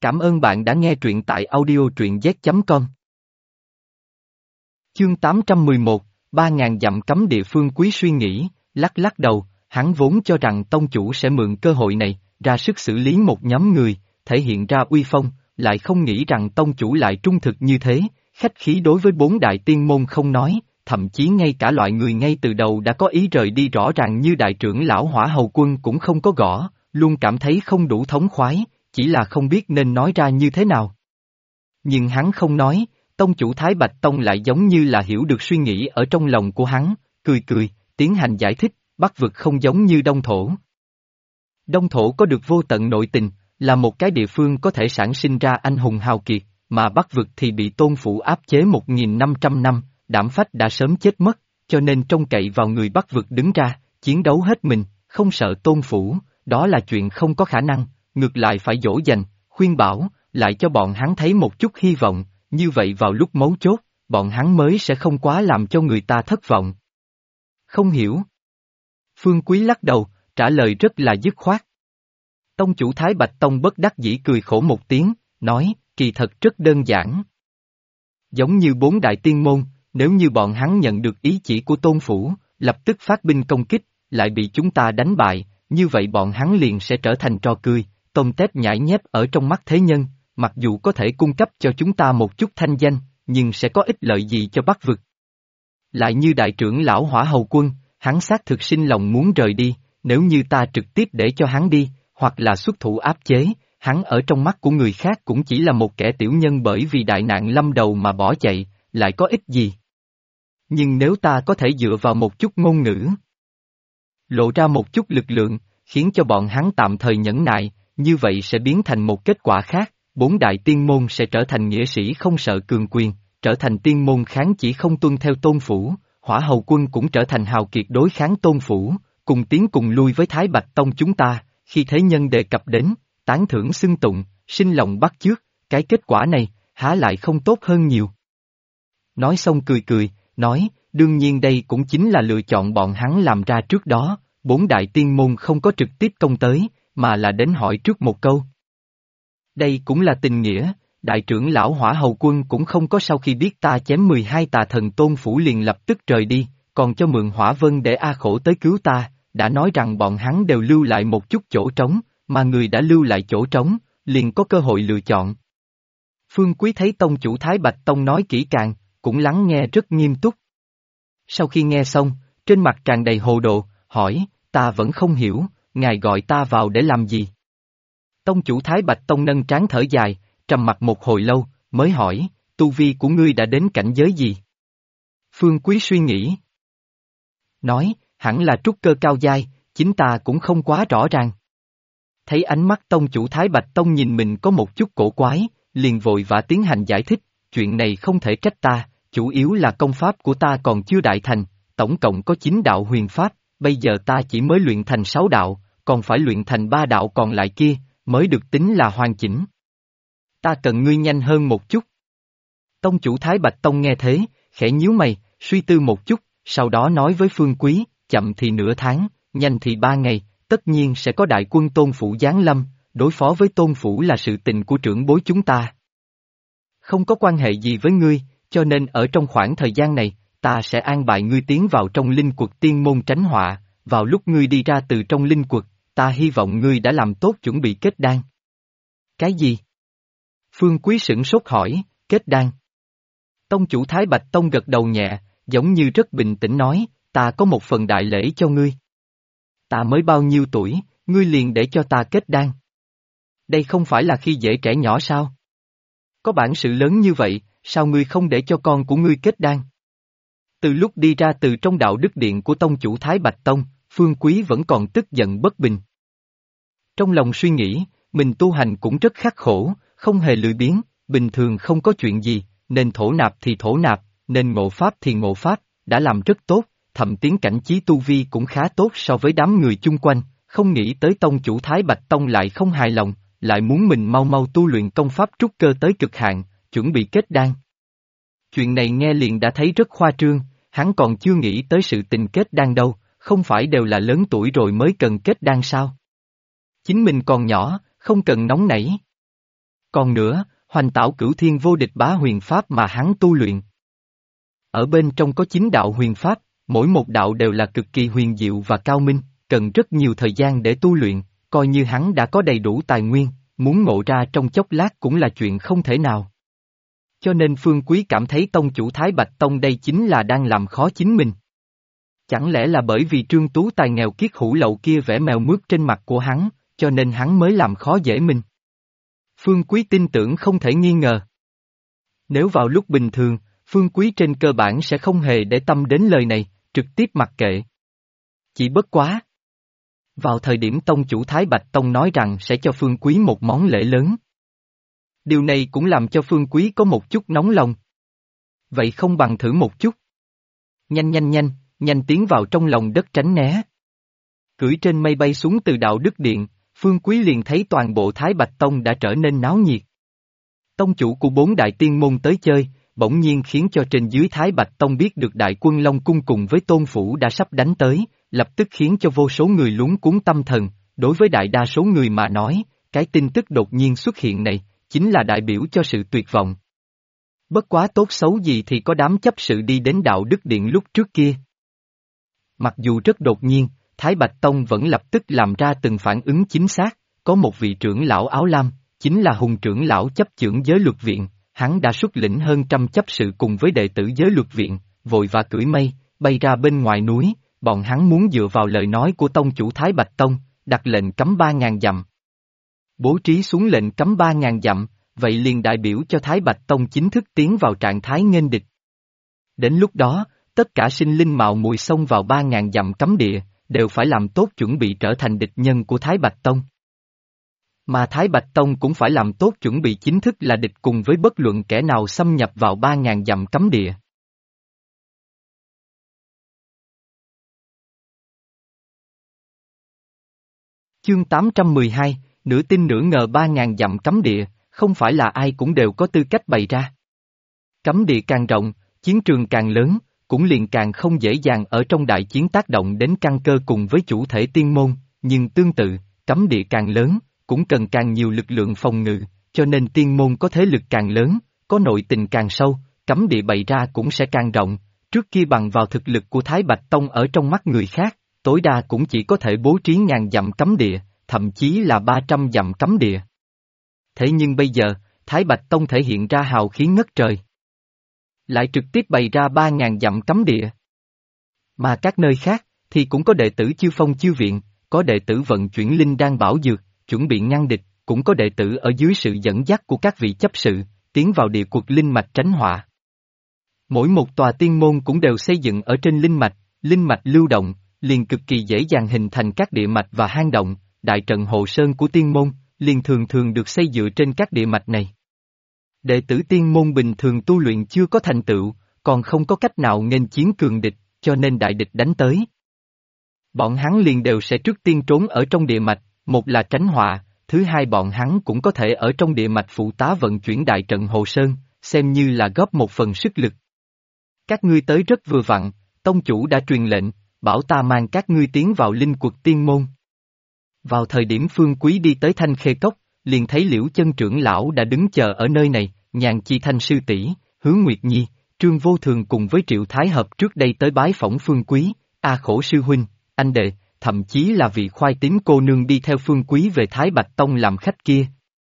Cảm ơn bạn đã nghe truyện tại audio truyện z.com. Chương 811, 3.000 dặm cấm địa. Phương Quý suy nghĩ, lắc lắc đầu, hắn vốn cho rằng tông chủ sẽ mượn cơ hội này, ra sức xử lý một nhóm người, thể hiện ra uy phong, lại không nghĩ rằng tông chủ lại trung thực như thế, khách khí đối với 4 đại tiên môn không nói, thậm chí ngay cả loại người ngay từ đầu đã có ý rời đi rõ ràng như đại trưởng lão Hỏa Hầu Quân cũng không có gõ, luôn cảm thấy không đủ thống khoái, chỉ là không biết nên nói ra như thế nào. Nhưng hắn không nói, tông chủ Thái Bạch Tông lại giống như là hiểu được suy nghĩ ở trong lòng của hắn, cười cười, tiến hành giải thích, Bắc vực không giống như Đông Thổ. Đông Thổ có được vô tận nội tình, là một cái địa phương có thể sản sinh ra anh hùng hào kiệt, mà Bắc vực thì bị Tôn Phủ áp chế 1.500 năm, đảm phách đã sớm chết mất, cho nên trông cậy vào người Bắc vực đứng ra, chiến đấu hết mình, không sợ Tôn Phủ, đó là chuyện không có khả năng, ngược lại phải dỗ dành, khuyên bảo, lại cho bọn hắn thấy một chút hy vọng, như vậy vào lúc mấu chốt, bọn hắn mới sẽ không quá làm cho người ta thất vọng. Không hiểu. Phương Quý lắc đầu, trả lời rất là dứt khoát. Tông chủ Thái Bạch Tông bất đắc dĩ cười khổ một tiếng, nói, kỳ thật rất đơn giản. Giống như 4 đại tiên môn, nếu như bọn hắn nhận được ý chỉ của Tôn Phủ, lập tức phát binh công kích, lại bị chúng ta đánh bại, như vậy bọn hắn liền sẽ trở thành trò cười, tôm tép nhãi nhép ở trong mắt thế nhân, mặc dù có thể cung cấp cho chúng ta một chút thanh danh, nhưng sẽ có ích lợi gì cho Bắc vực. Lại như đại trưởng lão Hỏa Hầu Quân, hắn xác thực sinh lòng muốn rời đi, nếu như ta trực tiếp để cho hắn đi, hoặc là xuất thủ áp chế, hắn ở trong mắt của người khác cũng chỉ là một kẻ tiểu nhân bởi vì đại nạn lâm đầu mà bỏ chạy, lại có ích gì. Nhưng nếu ta có thể dựa vào một chút ngôn ngữ, lộ ra một chút lực lượng, khiến cho bọn hắn tạm thời nhẫn nại, như vậy sẽ biến thành một kết quả khác, 4 đại tiên môn sẽ trở thành nghĩa sĩ không sợ cường quyền, trở thành tiên môn kháng chỉ không tuân theo Tôn Phủ, Hỏa Hầu Quân cũng trở thành hào kiệt đối kháng Tôn Phủ, cùng tiến cùng lui với Thái Bạch Tông chúng ta, khi thế nhân đề cập đến, tán thưởng xưng tụng, sinh lòng bắt chước, cái kết quả này, há lại không tốt hơn nhiều. Nói xong cười cười, nói, đương nhiên đây cũng chính là lựa chọn bọn hắn làm ra trước đó, 4 đại tiên môn không có trực tiếp công tới, mà là đến hỏi trước một câu. Đây cũng là tình nghĩa, đại trưởng lão Hỏa Hầu Quân cũng không có sau khi biết ta chém 12 tà thần Tôn Phủ liền lập tức rời đi, còn cho mượn Hỏa Vân để A Khổ tới cứu ta, đã nói rằng bọn hắn đều lưu lại một chút chỗ trống, mà người đã lưu lại chỗ trống, liền có cơ hội lựa chọn. Phương Quý thấy tông chủ Thái Bạch Tông nói kỹ càng, cũng lắng nghe rất nghiêm túc. Sau khi nghe xong, trên mặt tràn đầy hồ đồ, hỏi, ta vẫn không hiểu, ngài gọi ta vào để làm gì? Tông chủ Thái Bạch Tông nâng trán thở dài, trầm mặt một hồi lâu, mới hỏi, tu vi của ngươi đã đến cảnh giới gì? Phương Quý suy nghĩ. Nói, hẳn là trúc cơ cao giai, chính ta cũng không quá rõ ràng. Thấy ánh mắt tông chủ Thái Bạch Tông nhìn mình có một chút cổ quái, liền vội vã tiến hành giải thích, chuyện này không thể trách ta, chủ yếu là công pháp của ta còn chưa đại thành, tổng cộng có 9 đạo huyền pháp, bây giờ ta chỉ mới luyện thành 6 đạo, còn phải luyện thành 3 đạo còn lại kia, mới được tính là hoàn chỉnh. Ta cần ngươi nhanh hơn một chút. Tông chủ Thái Bạch Tông nghe thế, khẽ nhíu mày, suy tư một chút, sau đó nói với Phương Quý, chậm thì nửa tháng, nhanh thì 3 ngày, tất nhiên sẽ có đại quân Tôn Phủ giáng lâm, đối phó với Tôn Phủ là sự tình của trưởng bối chúng ta. Không có quan hệ gì với ngươi, cho nên ở trong khoảng thời gian này, ta sẽ an bài ngươi tiến vào trong linh quật tiên môn tránh họa, vào lúc ngươi đi ra từ trong linh quật, ta hy vọng ngươi đã làm tốt chuẩn bị kết đan. Cái gì? Phương Quý sửng sốt hỏi, kết đan. Tông chủ Thái Bạch Tông gật đầu nhẹ, giống như rất bình tĩnh nói, ta có một phần đại lễ cho ngươi. Ta mới bao nhiêu tuổi, ngươi liền để cho ta kết đan. Đây không phải là khi dễ trẻ nhỏ sao? Có bản sự lớn như vậy, sao ngươi không để cho con của ngươi kết đan? Từ lúc đi ra từ trong đạo đức điện của tông chủ Thái Bạch Tông, Phương Quý vẫn còn tức giận bất bình. Trong lòng suy nghĩ, mình tu hành cũng rất khắc khổ, không hề lười biếng, bình thường không có chuyện gì, nên thổ nạp thì thổ nạp, nên ngộ pháp thì ngộ pháp, đã làm rất tốt, thậm tiến cảnh chí tu vi cũng khá tốt so với đám người chung quanh, không nghĩ tới tông chủ Thái Bạch Tông lại không hài lòng, lại muốn mình mau mau tu luyện công pháp trúc cơ tới cực hạn, chuẩn bị kết đan. Chuyện này nghe liền đã thấy rất khoa trương, hắn còn chưa nghĩ tới sự tình kết đan đâu, không phải đều là lớn tuổi rồi mới cần kết đan sao? Chính mình còn nhỏ, không cần nóng nảy. Còn nữa, Hoành Tảo Cửu Thiên Vô Địch Bá huyền pháp mà hắn tu luyện. Ở bên trong có 9 đạo huyền pháp, mỗi một đạo đều là cực kỳ huyền diệu và cao minh, cần rất nhiều thời gian để tu luyện, coi như hắn đã có đầy đủ tài nguyên, muốn ngộ ra trong chốc lát cũng là chuyện không thể nào. Cho nên Phương Quý cảm thấy tông chủ Thái Bạch Tông đây chính là đang làm khó chính mình. Chẳng lẽ là bởi vì Trương Tú Tài nghèo kiết hủ lậu kia vẽ mèo mướt trên mặt của hắn, cho nên hắn mới làm khó dễ mình? Phương Quý tin tưởng không thể nghi ngờ. Nếu vào lúc bình thường, Phương Quý trên cơ bản sẽ không hề để tâm đến lời này, trực tiếp mặc kệ. Chỉ bất quá. Vào thời điểm tông chủ Thái Bạch Tông nói rằng sẽ cho Phương Quý một món lễ lớn. Điều này cũng làm cho Phương Quý có một chút nóng lòng. Vậy không bằng thử một chút. Nhanh tiến vào trong lòng đất tránh né. Cưỡi trên mây bay xuống từ đạo Đức Điện, Phương Quý liền thấy toàn bộ Thái Bạch Tông đã trở nên náo nhiệt. Tông chủ của 4 đại tiên môn tới chơi, bỗng nhiên khiến cho trên dưới Thái Bạch Tông biết được đại quân Long Cung cùng với Tôn Phủ đã sắp đánh tới, lập tức khiến cho vô số người luống cuống tâm thần, đối với đại đa số người mà nói, cái tin tức đột nhiên xuất hiện này, chính là đại biểu cho sự tuyệt vọng. Bất quá tốt xấu gì thì có đám chấp sự đi đến đạo Đức Điện lúc trước kia. Mặc dù rất đột nhiên, Thái Bạch Tông vẫn lập tức làm ra từng phản ứng chính xác, có một vị trưởng lão áo lam, chính là Hùng trưởng lão chấp chưởng giới luật viện, hắn đã xuất lĩnh hơn 100 chấp sự cùng với đệ tử giới luật viện, vội và cưỡi mây, bay ra bên ngoài núi, bọn hắn muốn dựa vào lời nói của tông chủ Thái Bạch Tông, đặt lệnh cấm 3.000 dặm. Bố trí xuống lệnh cấm 3.000 dặm, vậy liền đại biểu cho Thái Bạch Tông chính thức tiến vào trạng thái nghênh địch. Đến lúc đó, tất cả sinh linh mạo muội xông vào 3.000 dặm cấm địa, đều phải làm tốt chuẩn bị trở thành địch nhân của Thái Bạch Tông. Mà Thái Bạch Tông cũng phải làm tốt chuẩn bị chính thức là địch cùng với bất luận kẻ nào xâm nhập vào 3.000 dặm cấm địa. Chương 812, nửa tin nửa ngờ 3.000 dặm cấm địa, không phải là ai cũng đều có tư cách bày ra. Cấm địa càng rộng, chiến trường càng lớn, cũng liền càng không dễ dàng ở trong đại chiến tác động đến căn cơ cùng với chủ thể tiên môn, nhưng tương tự, cấm địa càng lớn, cũng cần càng nhiều lực lượng phòng ngự, cho nên tiên môn có thế lực càng lớn, có nội tình càng sâu, cấm địa bày ra cũng sẽ càng rộng, trước kia bằng vào thực lực của Thái Bạch Tông ở trong mắt người khác, tối đa cũng chỉ có thể bố trí 1.000 dặm cấm địa, thậm chí là 300 dặm cấm địa. Thế nhưng bây giờ, Thái Bạch Tông thể hiện ra hào khí ngất trời. Lại trực tiếp bày ra 3.000 dặm cấm địa. Mà các nơi khác, thì cũng có đệ tử Chiêu Phong Chiêu Viện, có đệ tử vận chuyển linh đan bảo dược, chuẩn bị ngăn địch, cũng có đệ tử ở dưới sự dẫn dắt của các vị chấp sự, tiến vào địa cuộc linh mạch tránh họa. Mỗi một tòa tiên môn cũng đều xây dựng ở trên linh mạch lưu động, liền cực kỳ dễ dàng hình thành các địa mạch và hang động, đại trận hộ sơn của tiên môn, liền thường thường được xây dựa trên các địa mạch này. Đệ tử tiên môn bình thường tu luyện chưa có thành tựu, còn không có cách nào nghênh chiến cường địch, cho nên đại địch đánh tới. Bọn hắn liền đều sẽ trước tiên trốn ở trong địa mạch, một là tránh họa, thứ hai bọn hắn cũng có thể ở trong địa mạch phụ tá vận chuyển đại trận hộ sơn, xem như là góp một phần sức lực. Các ngươi tới rất vừa vặn, tông chủ đã truyền lệnh, bảo ta mang các ngươi tiến vào linh quật tiên môn. Vào thời điểm Phương Quý đi tới Thanh Khê Cốc, liền thấy Liễu Chân trưởng lão đã đứng chờ ở nơi này, Nhàn Chi Thanh sư tỷ, Hứa Nguyệt Nhi, Trương Vô Thường cùng với Triệu Thái Hợp trước đây tới bái phỏng Phương Quý, Khổ sư huynh, anh đệ, thậm chí là vị khoai tím cô nương đi theo Phương Quý về Thái Bạch Tông làm khách kia.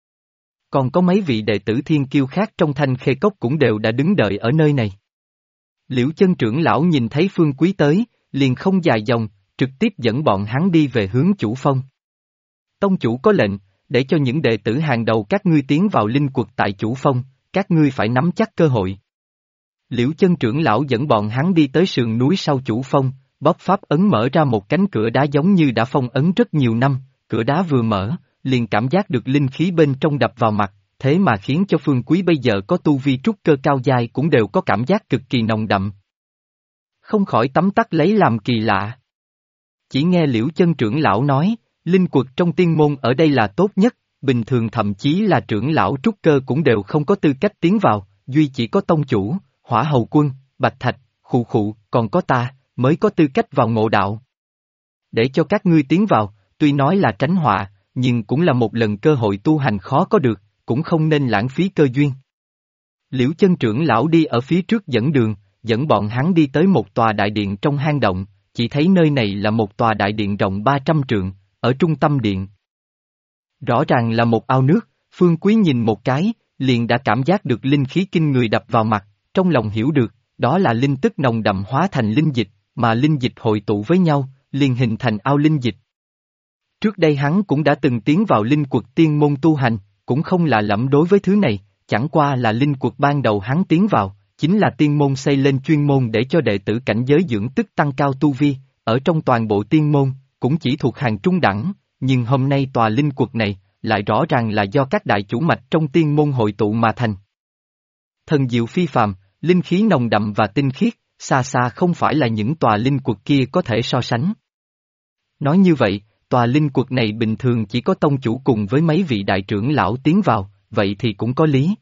Còn có mấy vị đệ tử thiên kiêu khác trong Thanh Khê Cốc cũng đều đã đứng đợi ở nơi này. Liễu Chân trưởng lão nhìn thấy Phương Quý tới, liền không dài dòng, trực tiếp dẫn bọn hắn đi về hướng chủ phong. Tông chủ có lệnh, để cho những đệ tử hàng đầu các ngươi tiến vào linh quật tại chủ phong, các ngươi phải nắm chắc cơ hội. Liễu Chân trưởng lão dẫn bọn hắn đi tới sườn núi sau chủ phong, bóp pháp ấn mở ra một cánh cửa đá giống như đã phong ấn rất nhiều năm, cửa đá vừa mở, liền cảm giác được linh khí bên trong đập vào mặt, thế mà khiến cho Phương Quý bây giờ có tu vi trúc cơ cao giai cũng đều có cảm giác cực kỳ nồng đậm. Không khỏi tấm tắc lấy làm kỳ lạ. Chỉ nghe Liễu Chân trưởng lão nói, linh quật trong tiên môn ở đây là tốt nhất, bình thường thậm chí là trưởng lão trúc cơ cũng đều không có tư cách tiến vào, duy chỉ có tông chủ, Hỏa Hầu Quân, Bạch Thạch, Khụ, còn có ta, mới có tư cách vào ngộ đạo. Để cho các ngươi tiến vào, tuy nói là tránh họa, nhưng cũng là một lần cơ hội tu hành khó có được, cũng không nên lãng phí cơ duyên. Liễu Chân trưởng lão đi ở phía trước dẫn đường, dẫn bọn hắn đi tới một tòa đại điện trong hang động, chỉ thấy nơi này là một tòa đại điện rộng 300 trượng, ở trung tâm điện. Rõ ràng là một ao nước, Phương Quý nhìn một cái, liền đã cảm giác được linh khí kinh người đập vào mặt, trong lòng hiểu được, đó là linh tức nồng đậm hóa thành linh dịch, mà linh dịch hội tụ với nhau, liền hình thành ao linh dịch. Trước đây hắn cũng đã từng tiến vào linh quật tiên môn tu hành, cũng không lạ lẫm đối với thứ này, chẳng qua là linh quật ban đầu hắn tiến vào, chính là tiên môn xây lên chuyên môn để cho đệ tử cảnh giới dưỡng tức tăng cao tu vi, ở trong toàn bộ tiên môn, cũng chỉ thuộc hàng trung đẳng, nhưng hôm nay tòa linh quật này, lại rõ ràng là do các đại chủ mạch trong tiên môn hội tụ mà thành. Thần diệu phi phàm, linh khí nồng đậm và tinh khiết, xa xa không phải là những tòa linh quật kia có thể so sánh. Nói như vậy, tòa linh quật này bình thường chỉ có tông chủ cùng với mấy vị đại trưởng lão tiến vào, vậy thì cũng có lý.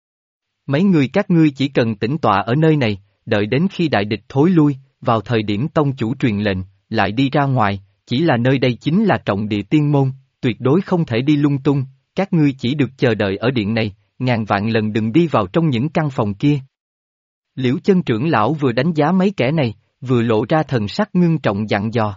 Mấy người các ngươi chỉ cần tĩnh tọa ở nơi này, đợi đến khi đại địch thối lui, vào thời điểm tông chủ truyền lệnh, lại đi ra ngoài, chỉ là nơi đây chính là trọng địa tiên môn, tuyệt đối không thể đi lung tung, các ngươi chỉ được chờ đợi ở điện này, ngàn vạn lần đừng đi vào trong những căn phòng kia. Liễu Chân trưởng lão vừa đánh giá mấy kẻ này, vừa lộ ra thần sắc ngưng trọng dặn dò.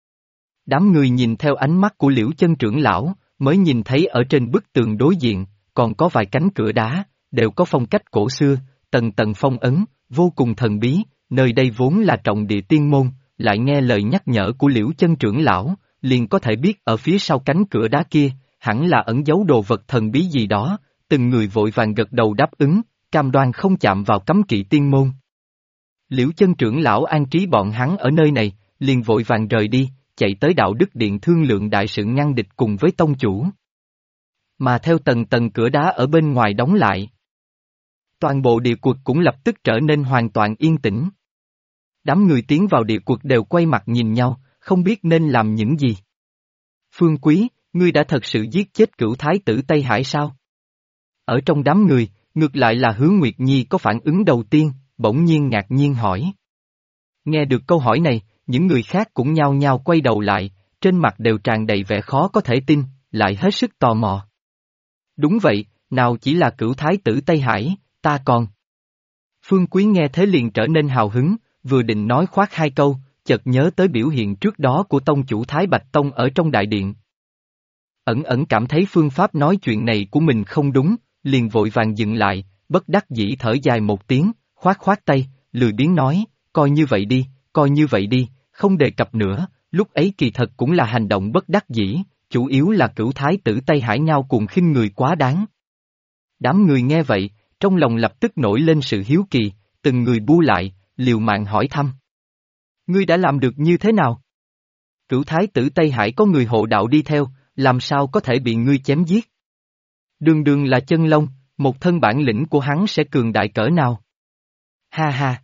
Đám người nhìn theo ánh mắt của Liễu Chân trưởng lão, mới nhìn thấy ở trên bức tường đối diện, còn có vài cánh cửa đá, đều có phong cách cổ xưa, tầng tầng phong ấn, vô cùng thần bí, nơi đây vốn là trọng địa tiên môn, lại nghe lời nhắc nhở của Liễu Chân trưởng lão, liền có thể biết ở phía sau cánh cửa đá kia, hẳn là ẩn giấu đồ vật thần bí gì đó, từng người vội vàng gật đầu đáp ứng, cam đoan không chạm vào cấm kỵ tiên môn. Liễu Chân trưởng lão an trí bọn hắn ở nơi này, liền vội vàng rời đi, chạy tới đạo đức điện thương lượng đại sự ngăn địch cùng với tông chủ. Mà theo tầng tầng cửa đá ở bên ngoài đóng lại, toàn bộ địa quật cũng lập tức trở nên hoàn toàn yên tĩnh. Đám người tiến vào địa quật đều quay mặt nhìn nhau, không biết nên làm những gì. Phương Quý, ngươi đã thật sự giết chết cửu thái tử Tây Hải sao? Ở trong đám người, ngược lại là Hứa Nguyệt Nhi có phản ứng đầu tiên, bỗng nhiên ngạc nhiên hỏi. Nghe được câu hỏi này, những người khác cũng nhao nhao quay đầu lại, trên mặt đều tràn đầy vẻ khó có thể tin, lại hết sức tò mò. Đúng vậy, nào chỉ là cửu thái tử Tây Hải, ta còn. Phương Quý nghe thế liền trở nên hào hứng, vừa định nói khoác hai câu, chợt nhớ tới biểu hiện trước đó của tông chủ Thái Bạch Tông ở trong đại điện. Ẩn ẩn cảm thấy phương pháp nói chuyện này của mình không đúng, liền vội vàng dừng lại, bất đắc dĩ thở dài một tiếng, khoát khoát tay, lười biếng nói, coi như vậy đi, coi như vậy đi, không đề cập nữa, lúc ấy kỳ thật cũng là hành động bất đắc dĩ, chủ yếu là cửu thái tử Tây Hải nhau cùng khinh người quá đáng. Đám người nghe vậy, trong lòng lập tức nổi lên sự hiếu kỳ, từng người bu lại, liều mạng hỏi thăm. Ngươi đã làm được như thế nào? Cửu thái tử Tây Hải có người hộ đạo đi theo, làm sao có thể bị ngươi chém giết? Đường đường là chân long, một thân bản lĩnh của hắn sẽ cường đại cỡ nào? Ha ha!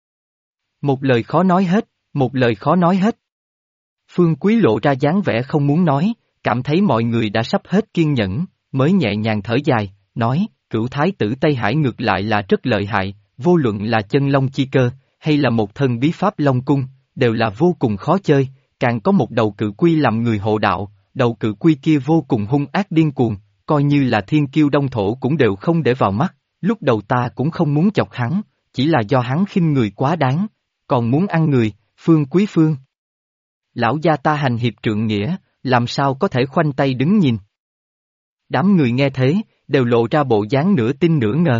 Một lời khó nói hết, một lời khó nói hết. Phương Quý lộ ra dáng vẻ không muốn nói, cảm thấy mọi người đã sắp hết kiên nhẫn, mới nhẹ nhàng thở dài, nói, cửu thái tử Tây Hải ngược lại là rất lợi hại, vô luận là chân long chi cơ, hay là một thân bí pháp long cung, đều là vô cùng khó chơi, càng có một đầu cự quy làm người hộ đạo, đầu cự quy kia vô cùng hung ác điên cuồng, coi như là thiên kiêu đông thổ cũng đều không để vào mắt, lúc đầu ta cũng không muốn chọc hắn, chỉ là do hắn khinh người quá đáng, còn muốn ăn người, Phương Quý Phương. Lão gia ta hành hiệp trượng nghĩa, làm sao có thể khoanh tay đứng nhìn. Đám người nghe thế, đều lộ ra bộ dáng nửa tin nửa ngờ.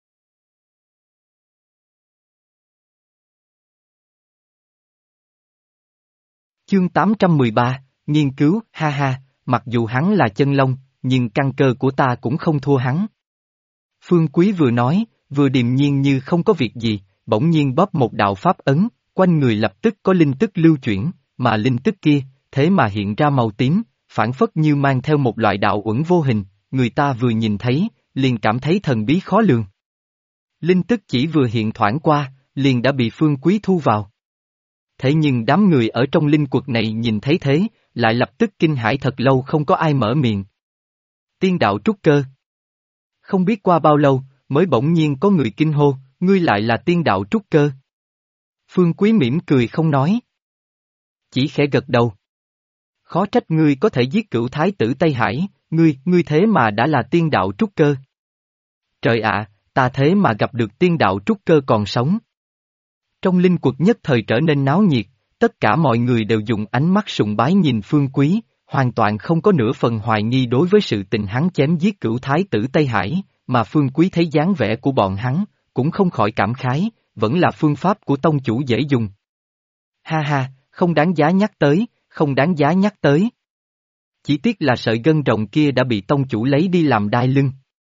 Chương 813, nghiên cứu, ha ha, mặc dù hắn là chân long, nhưng căn cơ của ta cũng không thua hắn. Phương Quý vừa nói, vừa điềm nhiên như không có việc gì, bỗng nhiên bóp một đạo pháp ấn, quanh người lập tức có linh tức lưu chuyển, mà linh tức kia, thế mà hiện ra màu tím, phản phất như mang theo một loại đạo uẩn vô hình, người ta vừa nhìn thấy, liền cảm thấy thần bí khó lường. Linh tức chỉ vừa hiện thoảng qua, liền đã bị Phương Quý thu vào. Thế nhưng đám người ở trong linh quật này nhìn thấy thế, lại lập tức kinh hãi thật lâu không có ai mở miệng. Tiên đạo trúc cơ. Không biết qua bao lâu, mới bỗng nhiên có người kinh hô, ngươi lại là tiên đạo trúc cơ. Phương Quý mỉm cười không nói. Chỉ khẽ gật đầu. Khó trách ngươi có thể giết cửu thái tử Tây Hải, ngươi thế mà đã là tiên đạo trúc cơ. Trời ạ, ta thế mà gặp được tiên đạo trúc cơ còn sống. Trong linh quật nhất thời trở nên náo nhiệt, tất cả mọi người đều dùng ánh mắt sùng bái nhìn Phương Quý, hoàn toàn không có nửa phần hoài nghi đối với sự tình hắn chém giết cửu thái tử Tây Hải, mà Phương Quý thấy dáng vẻ của bọn hắn, cũng không khỏi cảm khái, vẫn là phương pháp của tông chủ dễ dùng. Ha ha, không đáng giá nhắc tới, không đáng giá nhắc tới. Chỉ tiếc là sợi gân rồng kia đã bị tông chủ lấy đi làm đai lưng.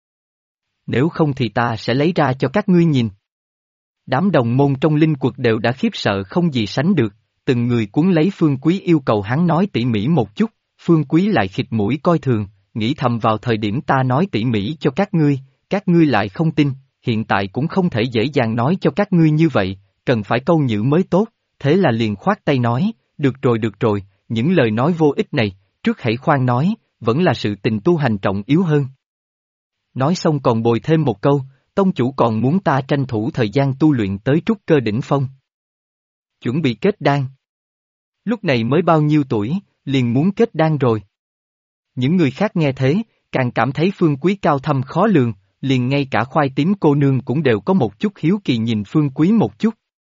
Nếu không thì ta sẽ lấy ra cho các ngươi nhìn. Đám đồng môn trong linh quật đều đã khiếp sợ không gì sánh được, từng người cuốn lấy Phương Quý yêu cầu hắn nói tỉ mỉ một chút, Phương Quý lại khịt mũi coi thường, nghĩ thầm vào thời điểm ta nói tỉ mỉ cho các ngươi lại không tin, hiện tại cũng không thể dễ dàng nói cho các ngươi như vậy, cần phải câu nhữ mới tốt, thế là liền khoát tay nói, được rồi, những lời nói vô ích này, trước hãy khoan nói, vẫn là sự tình tu hành trọng yếu hơn. Nói xong còn bồi thêm một câu, tông chủ còn muốn ta tranh thủ thời gian tu luyện tới trúc cơ đỉnh phong. Chuẩn bị kết đan. Lúc này mới bao nhiêu tuổi, liền muốn kết đan rồi. Những người khác nghe thế, càng cảm thấy Phương Quý cao thâm khó lường, liền ngay cả khoai tím cô nương cũng đều có một chút hiếu kỳ nhìn Phương Quý một chút.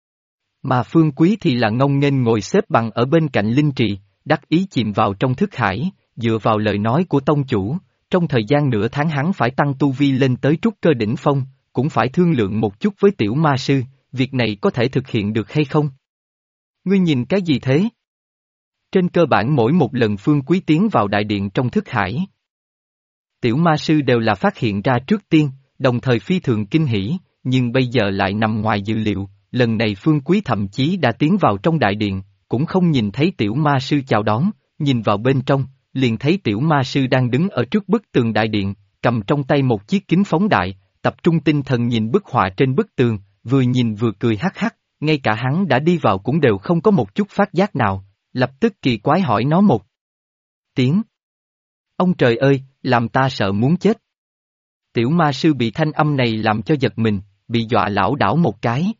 Mà Phương Quý thì là ngông nghênh ngồi xếp bằng ở bên cạnh linh trì, đắc ý chìm vào trong thức hải, dựa vào lời nói của tông chủ, trong thời gian nửa tháng hắn phải tăng tu vi lên tới trúc cơ đỉnh phong, cũng phải thương lượng một chút với tiểu ma sư, việc này có thể thực hiện được hay không? Ngươi nhìn cái gì thế? Trên cơ bản mỗi một lần Phương Quý tiến vào đại điện trong thức hải, tiểu ma sư đều là phát hiện ra trước tiên, đồng thời phi thường kinh hỉ, nhưng bây giờ lại nằm ngoài dự liệu, lần này Phương Quý thậm chí đã tiến vào trong đại điện, cũng không nhìn thấy tiểu ma sư chào đón, nhìn vào bên trong, liền thấy tiểu ma sư đang đứng ở trước bức tường đại điện, cầm trong tay một chiếc kính phóng đại, tập trung tinh thần nhìn bức họa trên bức tường, vừa nhìn vừa cười hắc hắc, ngay cả hắn đã đi vào cũng đều không có một chút phát giác nào, lập tức kỳ quái hỏi nó một tiếng. Ông trời ơi, làm ta sợ muốn chết. Tiểu ma sư bị thanh âm này làm cho giật mình, bị dọa lảo đảo một cái.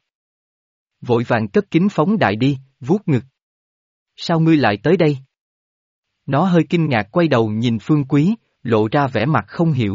Vội vàng cất kính phóng đại đi, vuốt ngực. Sao ngươi lại tới đây? Nó hơi kinh ngạc quay đầu nhìn Phương Quý, lộ ra vẻ mặt không hiểu.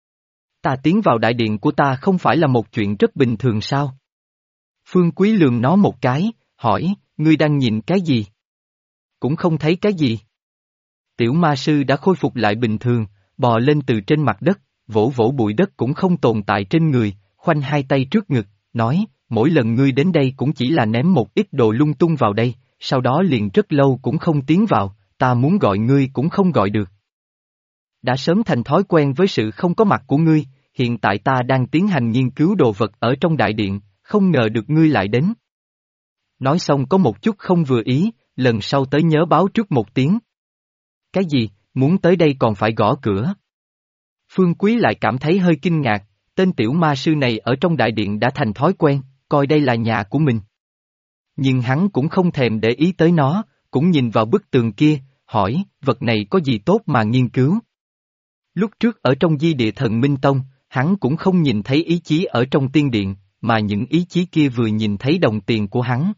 Ta tiến vào đại điện của ta không phải là một chuyện rất bình thường sao? Phương Quý lườm nó một cái, hỏi, ngươi đang nhìn cái gì? Cũng không thấy cái gì. Tiểu ma sư đã khôi phục lại bình thường, bò lên từ trên mặt đất, vỗ vỗ bụi đất cũng không tồn tại trên người, khoanh hai tay trước ngực, nói, mỗi lần ngươi đến đây cũng chỉ là ném một ít đồ lung tung vào đây, sau đó liền rất lâu cũng không tiến vào, ta muốn gọi ngươi cũng không gọi được. Đã sớm thành thói quen với sự không có mặt của ngươi, hiện tại ta đang tiến hành nghiên cứu đồ vật ở trong đại điện, không ngờ được ngươi lại đến. Nói xong có một chút không vừa ý, lần sau tới nhớ báo trước một tiếng. Cái gì, muốn tới đây còn phải gõ cửa? Phương Quý lại cảm thấy hơi kinh ngạc, tên tiểu ma sư này ở trong đại điện đã thành thói quen, coi đây là nhà của mình. Nhưng hắn cũng không thèm để ý tới nó, cũng nhìn vào bức tường kia, hỏi, vật này có gì tốt mà nghiên cứu? Lúc trước ở trong Di Địa Thần Minh Tông, hắn cũng không nhìn thấy ý chí ở trong tiên điện, mà những ý chí kia vừa nhìn thấy đồng tiền của hắn.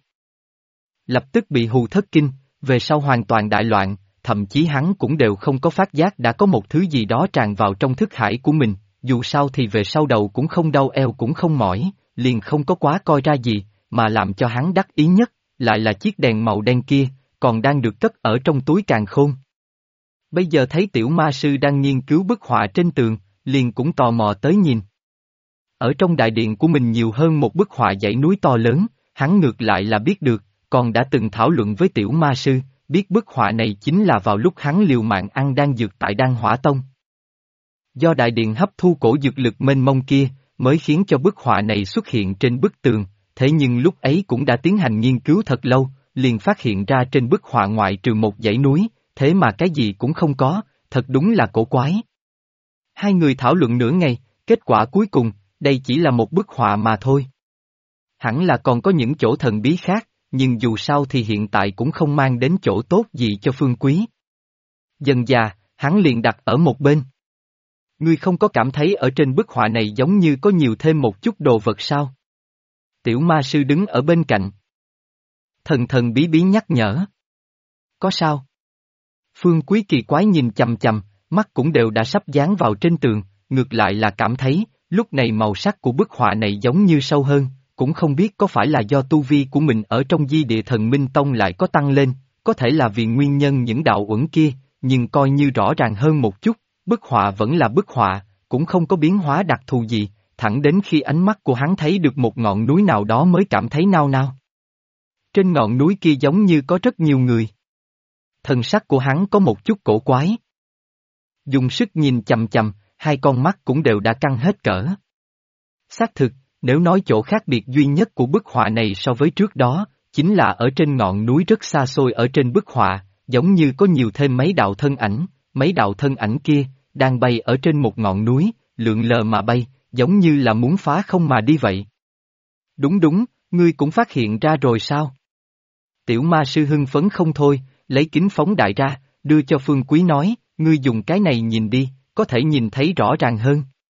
Lập tức bị hù thất kinh, về sau hoàn toàn đại loạn, thậm chí hắn cũng đều không có phát giác đã có một thứ gì đó tràn vào trong thức hải của mình, dù sao thì về sau đầu cũng không đau eo cũng không mỏi, liền không có quá coi ra gì, mà làm cho hắn đắc ý nhất, lại là chiếc đèn màu đen kia, còn đang được cất ở trong túi càn khôn. Bây giờ thấy tiểu ma sư đang nghiên cứu bức họa trên tường, liền cũng tò mò tới nhìn. Ở trong đại điện của mình nhiều hơn một bức họa dãy núi to lớn, hắn ngược lại là biết được, còn đã từng thảo luận với tiểu ma sư, biết bức họa này chính là vào lúc hắn liều mạng ăn đan dược tại Đan Hỏa Tông. Do đại điện hấp thu cổ dược lực mênh mông kia, mới khiến cho bức họa này xuất hiện trên bức tường, thế nhưng lúc ấy cũng đã tiến hành nghiên cứu thật lâu, liền phát hiện ra trên bức họa ngoại trừ một dãy núi, thế mà cái gì cũng không có, thật đúng là cổ quái. Hai người thảo luận nửa ngày, kết quả cuối cùng, đây chỉ là một bức họa mà thôi. Hẳn là còn có những chỗ thần bí khác, nhưng dù sao thì hiện tại cũng không mang đến chỗ tốt gì cho Phương Quý. Dần già, hắn liền đặt ở một bên. Ngươi không có cảm thấy ở trên bức họa này giống như có nhiều thêm một chút đồ vật sao? Tiểu ma sư đứng ở bên cạnh. Thần thần bí bí nhắc nhở. Có sao? Phương Quý kỳ quái nhìn chằm chằm, mắt cũng đều đã sắp dán vào trên tường, ngược lại là cảm thấy, lúc này màu sắc của bức họa này giống như sâu hơn, cũng không biết có phải là do tu vi của mình ở trong Di Địa Thần Minh Tông lại có tăng lên, có thể là vì nguyên nhân những đạo uẩn kia, nhưng coi như rõ ràng hơn một chút, bức họa vẫn là bức họa, cũng không có biến hóa đặc thù gì, thẳng đến khi ánh mắt của hắn thấy được một ngọn núi nào đó mới cảm thấy nao nao. Trên ngọn núi kia giống như có rất nhiều người. Thần sắc của hắn có một chút cổ quái. Dùng sức nhìn chằm chằm, hai con mắt cũng đều đã căng hết cỡ. Xác thực, nếu nói chỗ khác biệt duy nhất của bức họa này so với trước đó, chính là ở trên ngọn núi rất xa xôi ở trên bức họa, giống như có nhiều thêm mấy đạo thân ảnh kia, đang bay ở trên một ngọn núi, lượn lờ mà bay, giống như là muốn phá không mà đi vậy. Đúng đúng, ngươi cũng phát hiện ra rồi sao? Tiểu ma sư hưng phấn không thôi, lấy kính phóng đại ra, đưa cho Phương Quý nói, ngươi dùng cái này nhìn đi, có thể nhìn thấy rõ ràng hơn.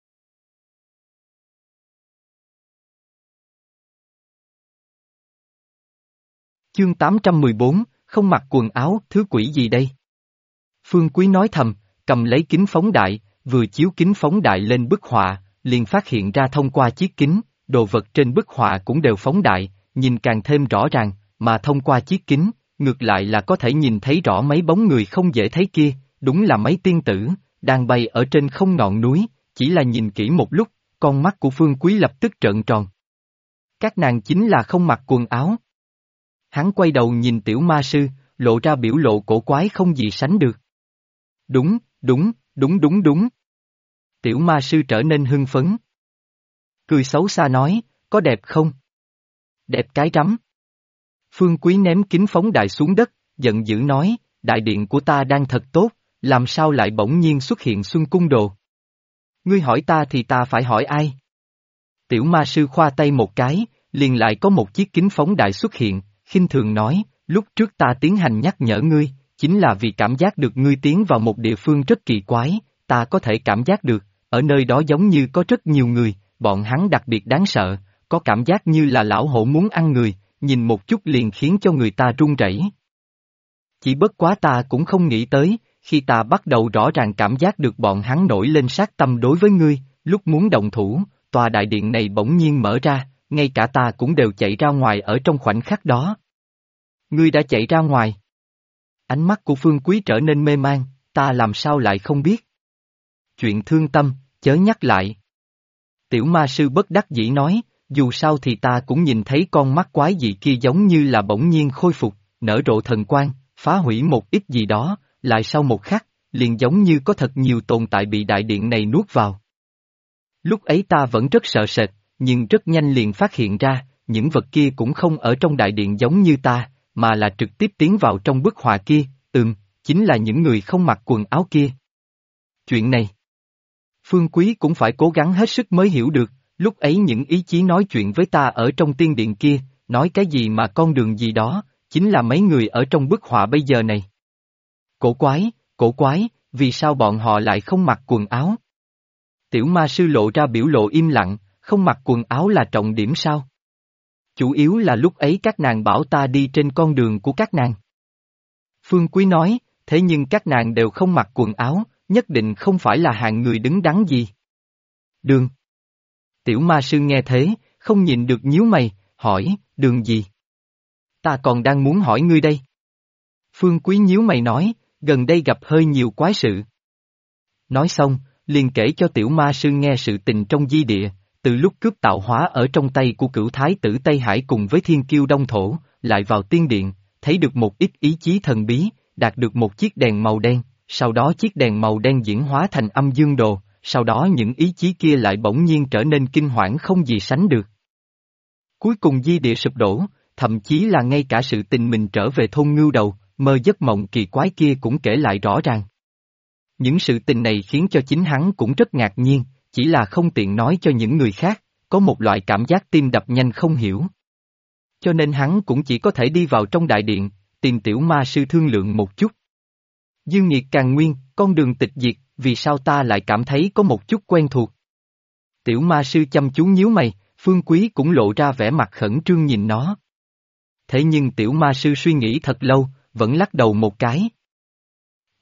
Chương 814, không mặc quần áo, thứ quỷ gì đây? Phương Quý nói thầm, cầm lấy kính phóng đại, vừa chiếu kính phóng đại lên bức họa, liền phát hiện ra thông qua chiếc kính, đồ vật trên bức họa cũng đều phóng đại, nhìn càng thêm rõ ràng, mà thông qua chiếc kính, ngược lại là có thể nhìn thấy rõ mấy bóng người không dễ thấy kia, đúng là mấy tiên tử, đang bay ở trên không ngọn núi, chỉ là nhìn kỹ một lúc, con mắt của Phương Quý lập tức trợn tròn. Các nàng chính là không mặc quần áo. Hắn quay đầu nhìn tiểu ma sư, lộ ra biểu lộ cổ quái không gì sánh được. Đúng, đúng, đúng đúng đúng. Tiểu ma sư trở nên hưng phấn. Cười xấu xa nói, có đẹp không? Đẹp cái rắm. Phương Quý ném kính phóng đại xuống đất, giận dữ nói, đại điện của ta đang thật tốt, làm sao lại bỗng nhiên xuất hiện Xuân Cung Đồ? Ngươi hỏi ta thì ta phải hỏi ai? Tiểu ma sư khoa tay một cái, liền lại có một chiếc kính phóng đại xuất hiện, khinh thường nói, lúc trước ta tiến hành nhắc nhở ngươi, chính là vì cảm giác được ngươi tiến vào một địa phương rất kỳ quái, ta có thể cảm giác được, ở nơi đó giống như có rất nhiều người, bọn hắn đặc biệt đáng sợ, có cảm giác như là lão hổ muốn ăn người, nhìn một chút liền khiến cho người ta run rẩy. Chỉ bất quá ta cũng không nghĩ tới, khi ta bắt đầu rõ ràng cảm giác được bọn hắn nổi lên sát tâm đối với ngươi, lúc muốn động thủ, tòa đại điện này bỗng nhiên mở ra, ngay cả ta cũng đều chạy ra ngoài ở trong khoảnh khắc đó. Ngươi đã chạy ra ngoài. Ánh mắt của Phương Quý trở nên mê man, ta làm sao lại không biết. Chuyện thương tâm, chớ nhắc lại. Tiểu ma sư bất đắc dĩ nói, dù sao thì ta cũng nhìn thấy con mắt quái dị kia giống như là bỗng nhiên khôi phục, nở rộ thần quang, phá hủy một ít gì đó, lại sau một khắc, liền giống như có thật nhiều tồn tại bị đại điện này nuốt vào. Lúc ấy ta vẫn rất sợ sệt, nhưng rất nhanh liền phát hiện ra, những vật kia cũng không ở trong đại điện giống như ta, mà là trực tiếp tiến vào trong bức họa kia, chính là những người không mặc quần áo kia. Chuyện này, Phương Quý cũng phải cố gắng hết sức mới hiểu được, lúc ấy những ý chí nói chuyện với ta ở trong tiên điện kia, nói cái gì mà con đường gì đó, chính là mấy người ở trong bức họa bây giờ này. Cổ quái, vì sao bọn họ lại không mặc quần áo? Tiểu ma sư lộ ra biểu lộ im lặng, không mặc quần áo là trọng điểm sao? Chủ yếu là lúc ấy các nàng bảo ta đi trên con đường của các nàng. Phương Quý nói, thế nhưng các nàng đều không mặc quần áo, nhất định không phải là hạng người đứng đắn gì. Đường. Tiểu ma sư nghe thế, không nhìn được nhíu mày, hỏi, đường gì? Ta còn đang muốn hỏi ngươi đây. Phương Quý nhíu mày nói, gần đây gặp hơi nhiều quái sự. Nói xong, liền kể cho tiểu ma sư nghe sự tình trong di địa, từ lúc cướp tạo hóa ở trong tay của cửu thái tử Tây Hải cùng với thiên kiêu đông thổ, lại vào tiên điện, thấy được một ít ý chí thần bí, đạt được một chiếc đèn màu đen, sau đó chiếc đèn màu đen diễn hóa thành âm dương đồ, sau đó những ý chí kia lại bỗng nhiên trở nên kinh hoảng không gì sánh được. Cuối cùng di địa sụp đổ, thậm chí là ngay cả sự tình mình trở về thôn ngưu đầu, mơ giấc mộng kỳ quái kia cũng kể lại rõ ràng. Những sự tình này khiến cho chính hắn cũng rất ngạc nhiên, chỉ là không tiện nói cho những người khác, có một loại cảm giác tim đập nhanh không hiểu. Cho nên hắn cũng chỉ có thể đi vào trong đại điện, tìm tiểu ma sư thương lượng một chút. Dương nghiệt càng nguyên, con đường tịch diệt, vì sao ta lại cảm thấy có một chút quen thuộc? Tiểu ma sư chăm chú nhíu mày, Phương Quý cũng lộ ra vẻ mặt khẩn trương nhìn nó. Thế nhưng tiểu ma sư suy nghĩ thật lâu, vẫn lắc đầu một cái.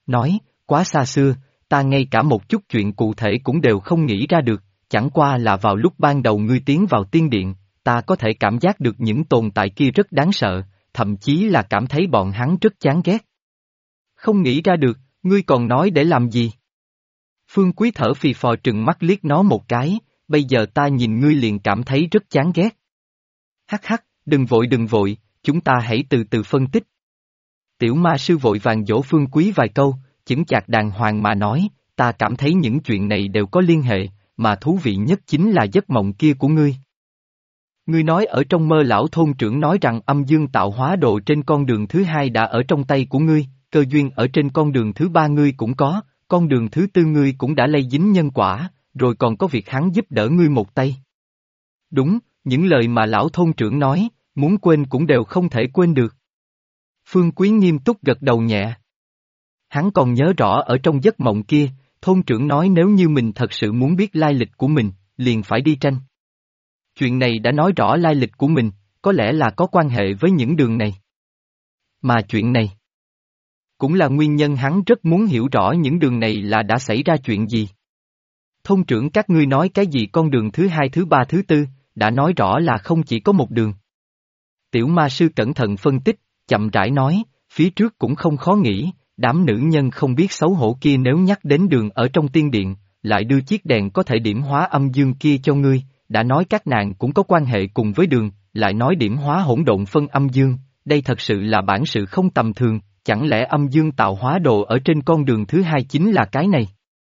nói, quá xa xưa, ta ngay cả một chút chuyện cụ thể cũng đều không nghĩ ra được, chẳng qua là vào lúc ban đầu ngươi tiến vào tiên điện, ta có thể cảm giác được những tồn tại kia rất đáng sợ, thậm chí là cảm thấy bọn hắn rất chán ghét. Không nghĩ ra được, ngươi còn nói để làm gì? Phương Quý thở phì phò trừng mắt liếc nó một cái, bây giờ ta nhìn ngươi liền cảm thấy rất chán ghét. Hắc hắc, đừng vội, chúng ta hãy từ từ phân tích. Tiểu ma sư vội vàng dỗ Phương Quý vài câu, chững chạc đàng hoàng mà nói, ta cảm thấy những chuyện này đều có liên hệ, mà thú vị nhất chính là giấc mộng kia của ngươi. Ngươi nói ở trong mơ lão thôn trưởng nói rằng âm dương tạo hóa đồ trên con đường thứ hai đã ở trong tay của ngươi, cơ duyên ở trên con đường thứ ba ngươi cũng có, con đường thứ tư ngươi cũng đã lây dính nhân quả, rồi còn có việc hắn giúp đỡ ngươi một tay. Đúng, những lời mà lão thôn trưởng nói, muốn quên cũng đều không thể quên được. Phương Quý nghiêm túc gật đầu nhẹ. Hắn còn nhớ rõ ở trong giấc mộng kia, thôn trưởng nói nếu như mình thật sự muốn biết lai lịch của mình, liền phải đi tranh. Chuyện này đã nói rõ lai lịch của mình, có lẽ là có quan hệ với những đường này. Mà chuyện này cũng là nguyên nhân hắn rất muốn hiểu rõ những đường này là đã xảy ra chuyện gì. Thôn trưởng các ngươi nói cái gì con đường thứ hai thứ ba thứ tư, đã nói rõ là không chỉ có một đường. Tiểu ma sư cẩn thận phân tích, chậm rãi nói, phía trước cũng không khó nghĩ, đám nữ nhân không biết xấu hổ kia nếu nhắc đến đường ở trong tiên điện, lại đưa chiếc đèn có thể điểm hóa âm dương kia cho ngươi, đã nói các nàng cũng có quan hệ cùng với đường, lại nói điểm hóa hỗn độn phân âm dương, đây thật sự là bản sự không tầm thường, chẳng lẽ âm dương tạo hóa đồ ở trên con đường thứ hai chính là cái này?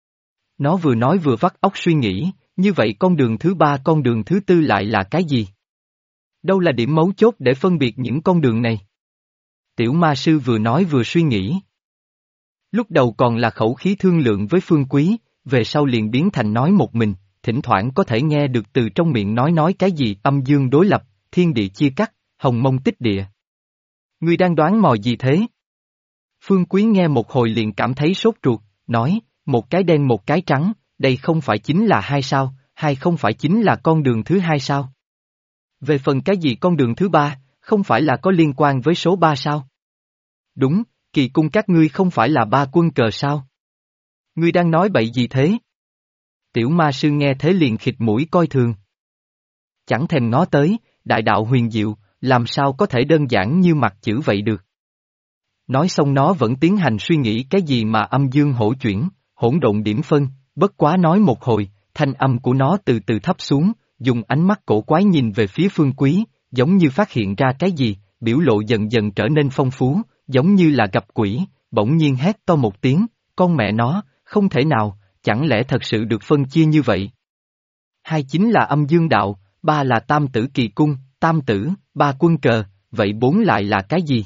Nó vừa nói vừa vắt óc suy nghĩ, như vậy con đường thứ ba con đường thứ tư lại là cái gì? Đâu là điểm mấu chốt để phân biệt những con đường này? Tiểu ma sư vừa nói vừa suy nghĩ. Lúc đầu còn là khẩu khí thương lượng với Phương Quý, về sau liền biến thành nói một mình, thỉnh thoảng có thể nghe được từ trong miệng nói cái gì âm dương đối lập, thiên địa chia cắt, hồng mông tích địa. Ngươi đang đoán mò gì thế? Phương Quý nghe một hồi liền cảm thấy sốt ruột, nói, một cái đen một cái trắng, đây không phải chính là hai sao, hai không phải chính là con đường thứ hai sao? Về phần cái gì con đường thứ ba, không phải là có liên quan với số ba sao? Đúng, kỳ cung các ngươi không phải là ba quân cờ sao? Ngươi đang nói bậy gì thế? Tiểu ma sư nghe thế liền khịt mũi coi thường. Chẳng thèm ngó tới, đại đạo huyền diệu, làm sao có thể đơn giản như mặt chữ vậy được. Nói xong nó vẫn tiến hành suy nghĩ cái gì mà âm dương hỗ chuyển, hỗn độn điểm phân, bất quá nói một hồi, thanh âm của nó từ từ thấp xuống, dùng ánh mắt cổ quái nhìn về phía Phương Quý, giống như phát hiện ra cái gì, biểu lộ dần dần trở nên phong phú, giống như là gặp quỷ, bỗng nhiên hét to một tiếng, con mẹ nó, không thể nào, chẳng lẽ thật sự được phân chia như vậy? Hai chính là âm dương đạo, ba là tam tử kỳ cung, tam tử, ba quân cờ, vậy bốn lại là cái gì?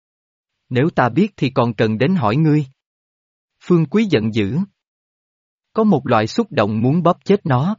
Nếu ta biết thì còn cần đến hỏi ngươi. Phương Quý giận dữ. Có một loại xúc động muốn bóp chết nó.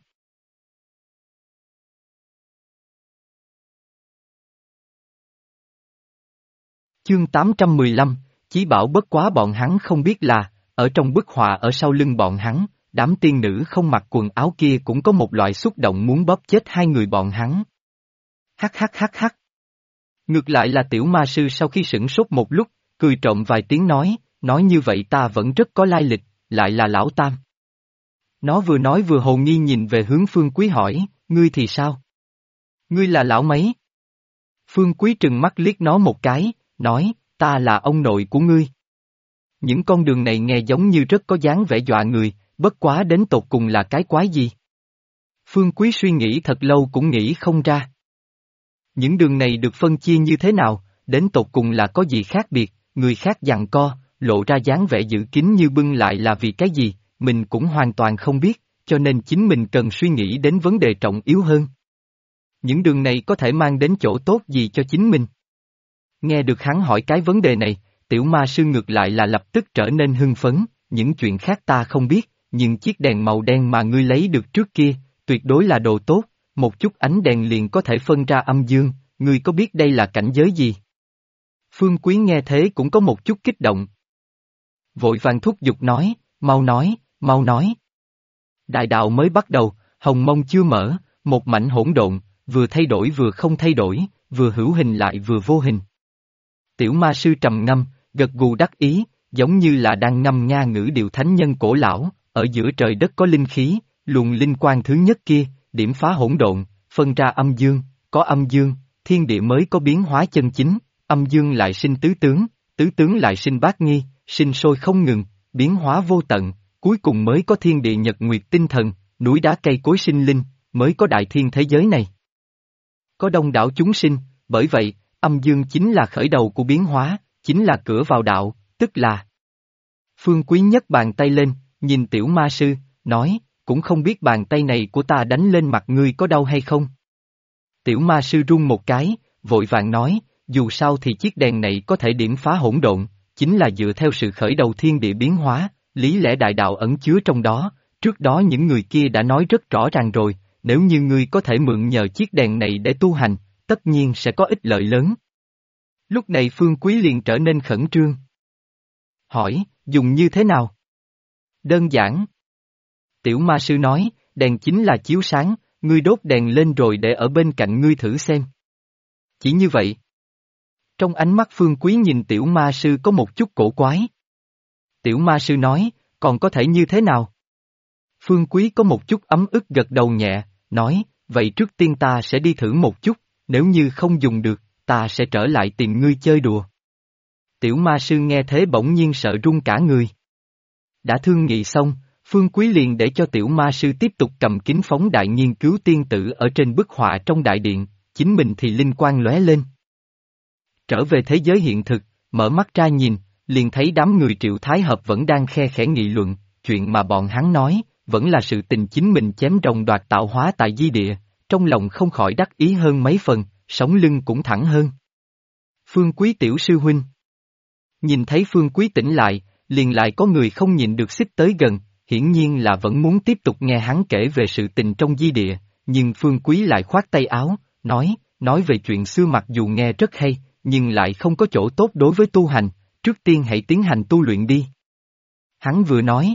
Chương 815, Chí bảo bất quá bọn hắn không biết là, ở trong bức họa ở sau lưng bọn hắn, đám tiên nữ không mặc quần áo kia cũng có một loại xúc động muốn bóp chết hai người bọn hắn. Hắc hắc hắc hắc. Ngược lại là tiểu ma sư sau khi sửng sốt một lúc, cười trộm vài tiếng nói như vậy ta vẫn rất có lai lịch, lại là lão tam. Nó vừa nói vừa hồ nghi nhìn về hướng Phương Quý hỏi, ngươi thì sao? Ngươi là lão mấy? Phương Quý trừng mắt liếc nó một cái, nói, ta là ông nội của ngươi. Những con đường này nghe giống như rất có dáng vẻ dọa người, bất quá đến tột cùng là cái quái gì? Phương Quý suy nghĩ thật lâu cũng nghĩ không ra. Những đường này được phân chia như thế nào, đến tột cùng là có gì khác biệt, người khác giằng co, lộ ra dáng vẻ giữ kín như bưng lại là vì cái gì, mình cũng hoàn toàn không biết, cho nên chính mình cần suy nghĩ đến vấn đề trọng yếu hơn. Những đường này có thể mang đến chỗ tốt gì cho chính mình? Nghe được hắn hỏi cái vấn đề này, tiểu ma sư ngược lại là lập tức trở nên hưng phấn, những chuyện khác ta không biết, nhưng chiếc đèn màu đen mà ngươi lấy được trước kia, tuyệt đối là đồ tốt, một chút ánh đèn liền có thể phân ra âm dương, ngươi có biết đây là cảnh giới gì? Phương Quý nghe thế cũng có một chút kích động. Vội vàng thúc giục nói, mau nói, mau nói. Đại đạo mới bắt đầu, hồng mông chưa mở, một mảnh hỗn độn, vừa thay đổi vừa không thay đổi, vừa hữu hình lại vừa vô hình. Tiểu ma sư trầm ngâm, gật gù đắc ý, giống như là đang ngâm nga ngữ điệu thánh nhân cổ lão, ở giữa trời đất có linh khí, luồng linh quang thứ nhất kia, điểm phá hỗn độn, phân ra âm dương, có âm dương, thiên địa mới có biến hóa chân chính, âm dương lại sinh tứ tướng lại sinh bát nghi, sinh sôi không ngừng, biến hóa vô tận, cuối cùng mới có thiên địa nhật nguyệt tinh thần, núi đá cây cối sinh linh, mới có đại thiên thế giới này. Có đông đảo chúng sinh, bởi vậy, âm dương chính là khởi đầu của biến hóa, chính là cửa vào đạo, tức là. Phương Quý nhấc bàn tay lên, nhìn tiểu ma sư, nói, cũng không biết bàn tay này của ta đánh lên mặt ngươi có đau hay không. Tiểu ma sư run một cái, vội vàng nói, dù sao thì chiếc đèn này có thể điểm phá hỗn độn, chính là dựa theo sự khởi đầu thiên địa biến hóa, lý lẽ đại đạo ẩn chứa trong đó, trước đó những người kia đã nói rất rõ ràng rồi, nếu như ngươi có thể mượn nhờ chiếc đèn này để tu hành, tất nhiên sẽ có ích lợi lớn. Lúc này Phương Quý liền trở nên khẩn trương. Hỏi, dùng như thế nào? Đơn giản. Tiểu ma sư nói, đèn chính là chiếu sáng, ngươi đốt đèn lên rồi để ở bên cạnh ngươi thử xem. Chỉ như vậy. Trong ánh mắt Phương Quý nhìn tiểu ma sư có một chút cổ quái. Tiểu ma sư nói, còn có thể như thế nào? Phương Quý có một chút ấm ức gật đầu nhẹ, nói, vậy trước tiên ta sẽ đi thử một chút, nếu như không dùng được, ta sẽ trở lại tìm ngươi chơi đùa. Tiểu ma sư nghe thế bỗng nhiên sợ run cả người. Đã thương nghị xong, Phương Quý liền để cho tiểu ma sư tiếp tục cầm kính phóng đại nghiên cứu tiên tử ở trên bức họa trong đại điện, chính mình thì linh quang lóe lên. Trở về thế giới hiện thực, mở mắt ra nhìn, liền thấy đám người Triệu Thái Hợp vẫn đang khe khẽ nghị luận, chuyện mà bọn hắn nói, vẫn là sự tình chính mình chém rồng đoạt tạo hóa tại di địa, trong lòng không khỏi đắc ý hơn mấy phần, sống lưng cũng thẳng hơn. Phương Quý tiểu sư huynh. Nhìn thấy Phương Quý tỉnh lại, liền lại có người không nhịn được xích tới gần, hiển nhiên là vẫn muốn tiếp tục nghe hắn kể về sự tình trong di địa, nhưng Phương Quý lại khoát tay áo, nói về chuyện xưa mặc dù nghe rất hay, nhưng lại không có chỗ tốt đối với tu hành, trước tiên hãy tiến hành tu luyện đi. Hắn vừa nói,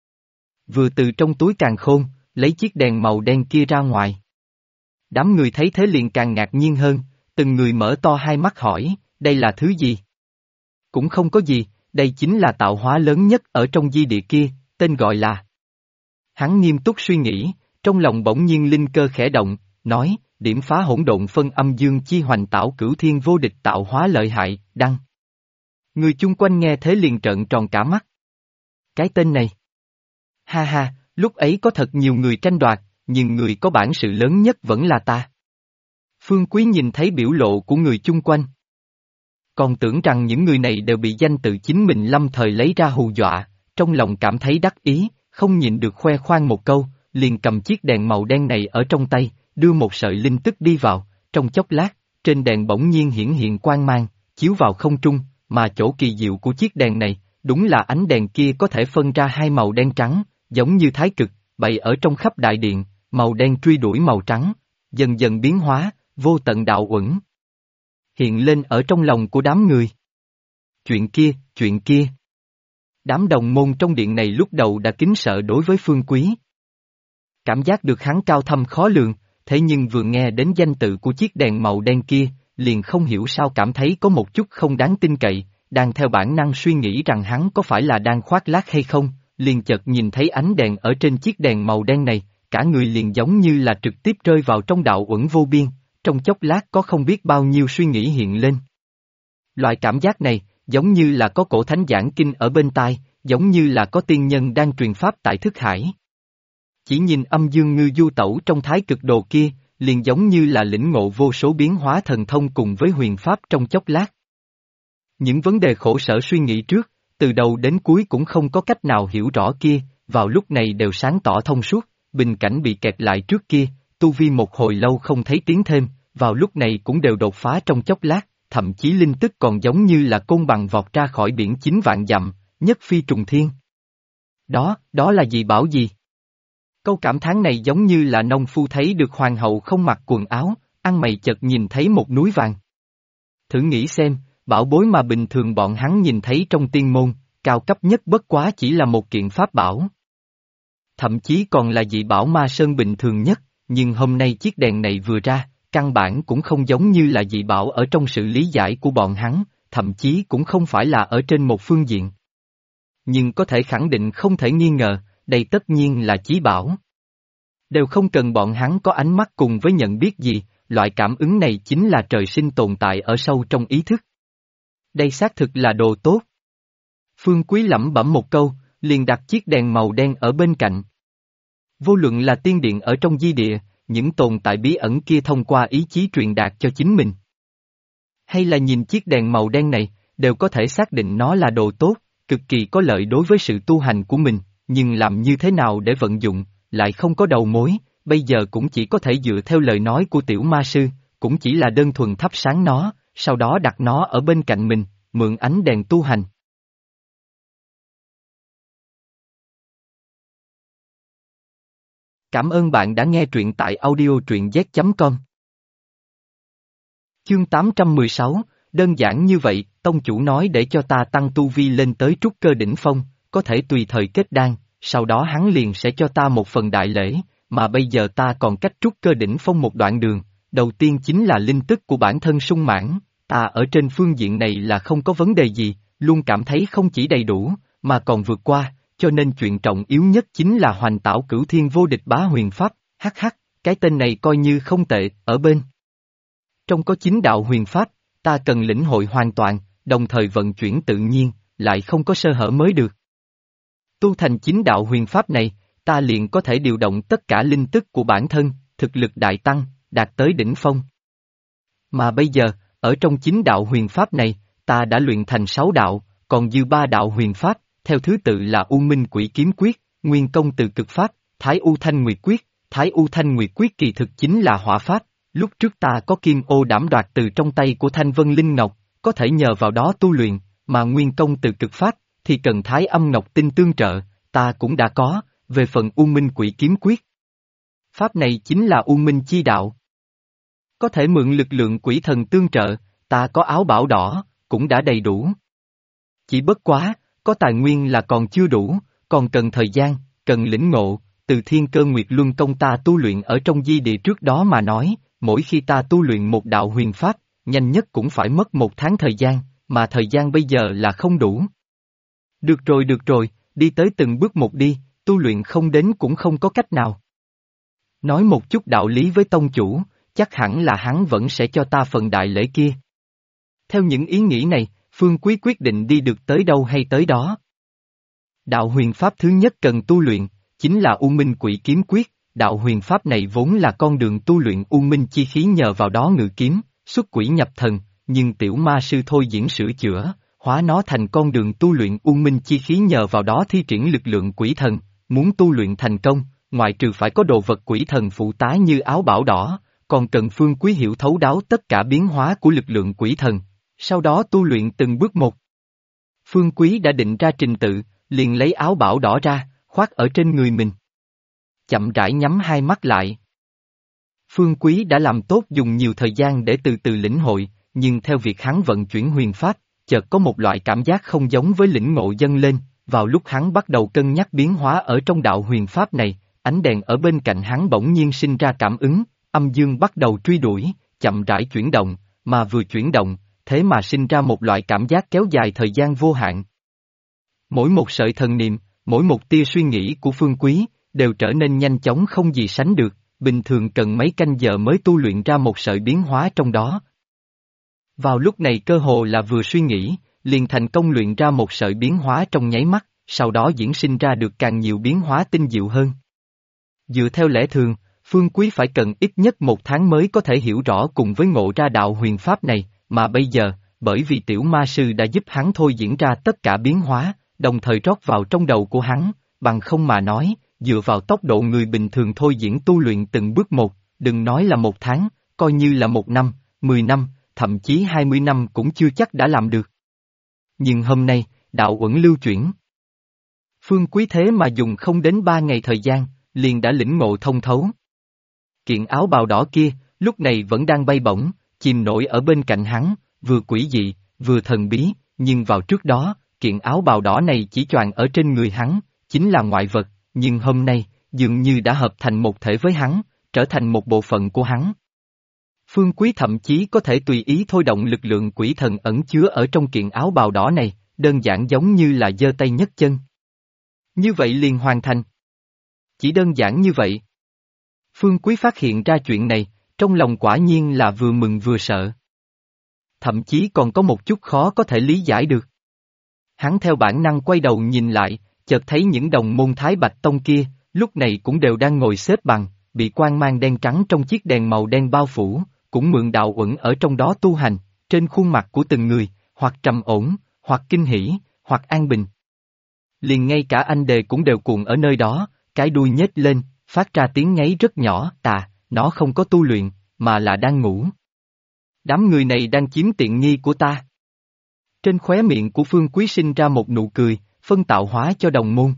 vừa từ trong túi càn khôn, lấy chiếc đèn màu đen kia ra ngoài. Đám người thấy thế liền càng ngạc nhiên hơn, từng người mở to hai mắt hỏi, đây là thứ gì? Cũng không có gì, đây chính là tạo hóa lớn nhất ở trong di địa kia, tên gọi là. Hắn nghiêm túc suy nghĩ, trong lòng bỗng nhiên linh cơ khẽ động, nói, điểm phá hỗn độn phân âm dương chi hoành tạo cửu thiên vô địch tạo hóa lợi hại, đăng. Người chung quanh nghe thế liền trợn tròn cả mắt. Cái tên này. Ha ha, lúc ấy có thật nhiều người tranh đoạt, nhưng người có bản sự lớn nhất vẫn là ta. Phương Quý nhìn thấy biểu lộ của người chung quanh. Còn tưởng rằng những người này đều bị danh tự chính mình lâm thời lấy ra hù dọa, trong lòng cảm thấy đắc ý, không nhịn được khoe khoang một câu, liền cầm chiếc đèn màu đen này ở trong tay, đưa một sợi linh tức đi vào, trong chốc lát, trên đèn bỗng nhiên hiển hiện quang mang, chiếu vào không trung, mà chỗ kỳ diệu của chiếc đèn này, đúng là ánh đèn kia có thể phân ra hai màu đen trắng, giống như thái cực, bày ở trong khắp đại điện, màu đen truy đuổi màu trắng, dần dần biến hóa, vô tận đạo uẩn. Hiện lên ở trong lòng của đám người. Chuyện kia. Đám đồng môn trong điện này lúc đầu đã kính sợ đối với Phương Quý. Cảm giác được hắn cao thâm khó lường, thế nhưng vừa nghe đến danh tự của chiếc đèn màu đen kia, liền không hiểu sao cảm thấy có một chút không đáng tin cậy, đang theo bản năng suy nghĩ rằng hắn có phải là đang khoác lác hay không, liền chợt nhìn thấy ánh đèn ở trên chiếc đèn màu đen này, cả người liền giống như là trực tiếp rơi vào trong đạo uẩn vô biên, trong chốc lát có không biết bao nhiêu suy nghĩ hiện lên. Loại cảm giác này, giống như là có cổ thánh giảng kinh ở bên tai, giống như là có tiên nhân đang truyền pháp tại thức hải. Chỉ nhìn âm dương ngư du tẩu trong thái cực đồ kia, liền giống như là lĩnh ngộ vô số biến hóa thần thông cùng với huyền pháp trong chốc lát. Những vấn đề khổ sở suy nghĩ trước, từ đầu đến cuối cũng không có cách nào hiểu rõ kia, vào lúc này đều sáng tỏ thông suốt, bình cảnh bị kẹt lại trước kia, tu vi một hồi lâu không thấy tiến thêm, vào lúc này cũng đều đột phá trong chốc lát, thậm chí linh tức còn giống như là côn bằng vọt ra khỏi biển 9 vạn dặm, nhất phi trùng thiên. Đó là gì bảo gì? Câu cảm thán này giống như là nông phu thấy được hoàng hậu không mặc quần áo, ăn mày chợt nhìn thấy một núi vàng. Thử nghĩ xem, bảo bối mà bình thường bọn hắn nhìn thấy trong tiên môn, cao cấp nhất bất quá chỉ là một kiện pháp bảo. Thậm chí còn là dị bảo ma sơn bình thường nhất, nhưng hôm nay chiếc đèn này vừa ra, căn bản cũng không giống như là dị bảo ở trong sự lý giải của bọn hắn, thậm chí cũng không phải là ở trên một phương diện. nhưng có thể khẳng định không thể nghi ngờ, đây tất nhiên là chí bảo. Đều không cần bọn hắn có ánh mắt cùng với nhận biết gì, loại cảm ứng này chính là trời sinh tồn tại ở sâu trong ý thức. Đây xác thực là đồ tốt. Phương Quý lẩm bẩm một câu, liền đặt chiếc đèn màu đen ở bên cạnh. Vô luận là tiên điện ở trong di địa, những tồn tại bí ẩn kia thông qua ý chí truyền đạt cho chính mình. Hay là nhìn chiếc đèn màu đen này, đều có thể xác định nó là đồ tốt, cực kỳ có lợi đối với sự tu hành của mình, nhưng làm như thế nào để vận dụng, lại không có đầu mối, bây giờ cũng chỉ có thể dựa theo lời nói của tiểu ma sư, cũng chỉ là đơn thuần thắp sáng nó, sau đó đặt nó ở bên cạnh mình, mượn ánh đèn tu hành. Cảm ơn bạn đã nghe truyện tại audio truyện z.com. Chương 816, đơn giản như vậy, tông chủ nói để cho ta tăng tu vi lên tới trúc cơ đỉnh phong, có thể tùy thời kết đan, sau đó hắn liền sẽ cho ta một phần đại lễ, mà bây giờ ta còn cách trúc cơ đỉnh phong một đoạn đường, đầu tiên chính là linh tức của bản thân sung mãn, ta ở trên phương diện này là không có vấn đề gì, luôn cảm thấy không chỉ đầy đủ, mà còn vượt qua, cho nên chuyện trọng yếu nhất chính là hoành tảo cửu thiên vô địch bá huyền pháp, cái tên này coi như không tệ, ở bên. Trong có 9 đạo huyền pháp, ta cần lĩnh hội hoàn toàn, đồng thời vận chuyển tự nhiên, lại không có sơ hở mới được. Tu thành 9 đạo huyền pháp này, ta liền có thể điều động tất cả linh tức của bản thân, thực lực đại tăng, đạt tới đỉnh phong. Mà bây giờ, ở trong 9 đạo huyền pháp này, ta đã luyện thành 6 đạo, còn dư 3 đạo huyền pháp, theo thứ tự là U Minh Quỷ Kiếm Quyết, Nguyên Công Từ Cực Pháp, Thái U Thanh Nguyệt Quyết. Thái U Thanh Nguyệt Quyết kỳ thực chính là hỏa pháp, lúc trước ta có kim ô đảm đoạt từ trong tay của Thanh Vân Linh Ngọc, có thể nhờ vào đó tu luyện, mà Nguyên Công Từ Cực Pháp, thì cần Thái Âm Ngọc Tinh tương trợ, ta cũng đã có, về phần U Minh Quỷ Kiếm Quyết. Pháp này chính là U Minh Chi Đạo. Có thể mượn lực lượng quỷ thần tương trợ, ta có áo bảo đỏ, cũng đã đầy đủ. Chỉ bất quá, có tài nguyên là còn chưa đủ, còn cần thời gian, cần lĩnh ngộ, từ Thiên Cơ Nguyệt Luân Công ta tu luyện ở trong di địa trước đó mà nói, mỗi khi ta tu luyện một đạo huyền pháp, nhanh nhất cũng phải mất 1 tháng thời gian, mà thời gian bây giờ là không đủ. Được rồi, đi tới từng bước một đi, tu luyện không đến cũng không có cách nào. Nói một chút đạo lý với tông chủ, chắc hẳn là hắn vẫn sẽ cho ta phần đại lễ kia. Theo những ý nghĩ này, Phương Quý quyết định đi được tới đâu hay tới đó. Đạo huyền pháp thứ nhất cần tu luyện, chính là U Minh Quỷ Kiếm Quyết, đạo huyền pháp này vốn là con đường tu luyện U Minh chi khí nhờ vào đó ngự kiếm, xuất quỷ nhập thần, nhưng tiểu ma sư thôi diễn sửa chữa, hóa nó thành con đường tu luyện U Minh chi khí nhờ vào đó thi triển lực lượng quỷ thần, muốn tu luyện thành công, ngoại trừ phải có đồ vật quỷ thần phụ tá như áo bảo đỏ, còn cần Phương Quý hiểu thấu đáo tất cả biến hóa của lực lượng quỷ thần, sau đó tu luyện từng bước một. Phương Quý đã định ra trình tự, liền lấy áo bảo đỏ ra, khoác ở trên người mình. Chậm rãi nhắm hai mắt lại. Phương Quý đã làm tốt dùng nhiều thời gian để từ từ lĩnh hội, nhưng theo việc hắn vận chuyển huyền pháp, chợt có một loại cảm giác không giống với lĩnh ngộ dâng lên, vào lúc hắn bắt đầu cân nhắc biến hóa ở trong đạo huyền pháp này, ánh đèn ở bên cạnh hắn bỗng nhiên sinh ra cảm ứng, âm dương bắt đầu truy đuổi, chậm rãi chuyển động, mà vừa chuyển động, thế mà sinh ra một loại cảm giác kéo dài thời gian vô hạn. Mỗi một sợi thần niệm, mỗi một tia suy nghĩ của Phương Quý, đều trở nên nhanh chóng không gì sánh được, bình thường cần mấy canh giờ mới tu luyện ra một sợi biến hóa trong đó. Vào lúc này cơ hồ là vừa suy nghĩ, liền thành công luyện ra một sợi biến hóa trong nháy mắt, sau đó diễn sinh ra được càng nhiều biến hóa tinh diệu hơn. Dựa theo lẽ thường, Phương Quý phải cần ít nhất 1 tháng mới có thể hiểu rõ cùng với ngộ ra đạo huyền pháp này, mà bây giờ, bởi vì tiểu ma sư đã giúp hắn thôi diễn ra tất cả biến hóa, đồng thời rót vào trong đầu của hắn, bằng không mà nói, dựa vào tốc độ người bình thường thôi diễn tu luyện từng bước một, đừng nói là 1 tháng, coi như là 1 năm, 10 năm, thậm chí 20 năm cũng chưa chắc đã làm được. Nhưng hôm nay, đạo uẩn lưu chuyển. Phương Quý thế mà dùng không đến 3 ngày thời gian, liền đã lĩnh ngộ thông thấu. Kiện áo bào đỏ kia, lúc này vẫn đang bay bổng, chìm nổi ở bên cạnh hắn, vừa quỷ dị, vừa thần bí, nhưng vào trước đó, kiện áo bào đỏ này chỉ choàng ở trên người hắn, chính là ngoại vật, nhưng hôm nay, dường như đã hợp thành một thể với hắn, trở thành một bộ phận của hắn. Phương Quý thậm chí có thể tùy ý thôi động lực lượng quỷ thần ẩn chứa ở trong kiện áo bào đỏ này, đơn giản giống như là giơ tay nhấc chân. Như vậy liền hoàn thành. Chỉ đơn giản như vậy. Phương Quý phát hiện ra chuyện này, trong lòng quả nhiên là vừa mừng vừa sợ. Thậm chí còn có một chút khó có thể lý giải được. Hắn theo bản năng quay đầu nhìn lại, chợt thấy những đồng môn Thái Bạch Tông kia, lúc này cũng đều đang ngồi xếp bằng, bị quang mang đen trắng trong chiếc đèn màu đen bao phủ, cũng mượn đạo uẩn ở trong đó tu hành, trên khuôn mặt của từng người, hoặc trầm ổn, hoặc kinh hỉ, hoặc an bình. Liền ngay cả anh đề cũng đều cuộn ở nơi đó, cái đuôi nhếch lên, phát ra tiếng ngáy rất nhỏ, nó không có tu luyện, mà là đang ngủ. Đám người này đang chiếm tiện nghi của ta. Trên khóe miệng của Phương Quý sinh ra một nụ cười, phân tạo hóa cho đồng môn.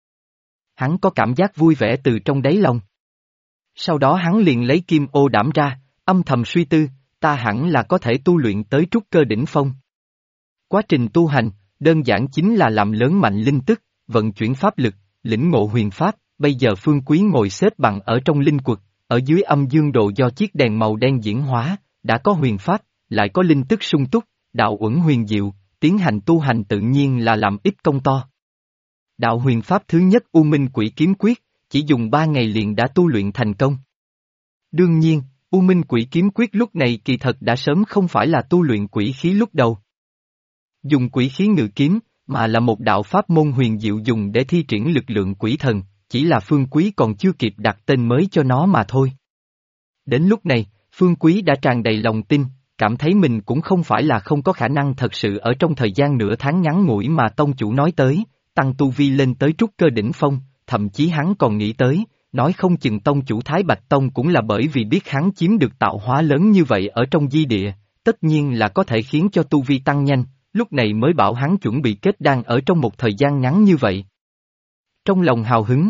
Hắn có cảm giác vui vẻ từ trong đáy lòng. Sau đó hắn liền lấy kim ô đảm ra, âm thầm suy tư, ta hẳn là có thể tu luyện tới trúc cơ đỉnh phong. Quá trình tu hành, đơn giản chính là làm lớn mạnh linh tức, vận chuyển pháp lực, lĩnh ngộ huyền pháp, bây giờ Phương Quý ngồi xếp bằng ở trong linh quật, ở dưới âm dương độ do chiếc đèn màu đen diễn hóa, đã có huyền pháp, lại có linh tức sung túc, đạo uẩn huyền diệu, tiến hành tu hành tự nhiên là làm ít công to. Đạo huyền pháp thứ nhất U Minh Quỷ Kiếm Quyết, chỉ dùng 3 ngày liền đã tu luyện thành công. Đương nhiên, U Minh Quỷ Kiếm Quyết lúc này kỳ thật đã sớm không phải là tu luyện quỷ khí lúc đầu. Dùng quỷ khí ngự kiếm, mà là một đạo pháp môn huyền diệu dùng để thi triển lực lượng quỷ thần, chỉ là Phương Quý còn chưa kịp đặt tên mới cho nó mà thôi. Đến lúc này, Phương Quý đã tràn đầy lòng tin, cảm thấy mình cũng không phải là không có khả năng thật sự ở trong thời gian nửa tháng ngắn ngủi mà tông chủ nói tới, tăng tu vi lên tới trúc cơ đỉnh phong, thậm chí hắn còn nghĩ tới, nói không chừng tông chủ Thái Bạch Tông cũng là bởi vì biết hắn chiếm được tạo hóa lớn như vậy ở trong di địa, tất nhiên là có thể khiến cho tu vi tăng nhanh, lúc này mới bảo hắn chuẩn bị kết đan ở trong một thời gian ngắn như vậy. Trong lòng hào hứng,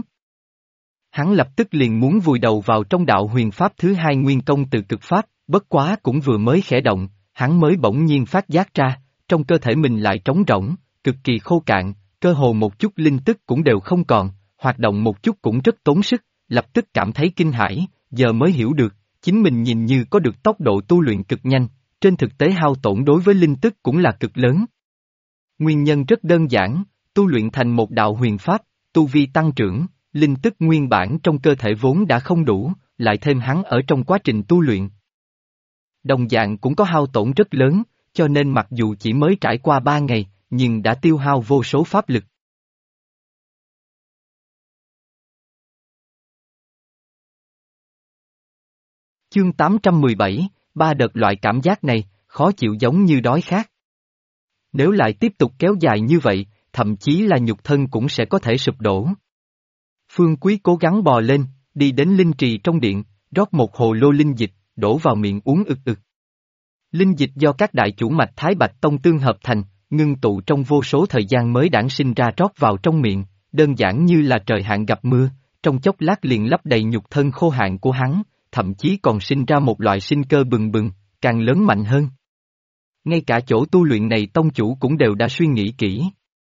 hắn lập tức liền muốn vùi đầu vào trong đạo huyền pháp thứ hai nguyên công từ cực pháp, bất quá cũng vừa mới khẽ động, hắn mới bỗng nhiên phát giác ra, trong cơ thể mình lại trống rỗng, cực kỳ khô cạn, cơ hồ một chút linh tức cũng đều không còn, hoạt động một chút cũng rất tốn sức, lập tức cảm thấy kinh hãi, giờ mới hiểu được, chính mình nhìn như có được tốc độ tu luyện cực nhanh, trên thực tế hao tổn đối với linh tức cũng là cực lớn. Nguyên nhân rất đơn giản, tu luyện thành một đạo huyền pháp, tu vi tăng trưởng, linh tức nguyên bản trong cơ thể vốn đã không đủ, lại thêm hắn ở trong quá trình tu luyện. Đồng dạng cũng có hao tổn rất lớn, cho nên mặc dù chỉ mới trải qua 3 ngày, nhưng đã tiêu hao vô số pháp lực. Chương 817, 3 đợt loại cảm giác này, khó chịu giống như đói khát. Nếu lại tiếp tục kéo dài như vậy, thậm chí là nhục thân cũng sẽ có thể sụp đổ. Phương Quý cố gắng bò lên, đi đến linh trì trong điện, rót một hồ lô linh dịch, đổ vào miệng uống ực ực. Linh dịch do các đại chủ mạch Thái Bạch Tông tương hợp thành, ngưng tụ trong vô số thời gian mới đản sinh ra rót vào trong miệng, đơn giản như là trời hạn gặp mưa, trong chốc lát liền lấp đầy nhục thân khô hạn của hắn, thậm chí còn sinh ra một loại sinh cơ bừng bừng, càng lớn mạnh hơn. Ngay cả chỗ tu luyện này tông chủ cũng đều đã suy nghĩ kỹ.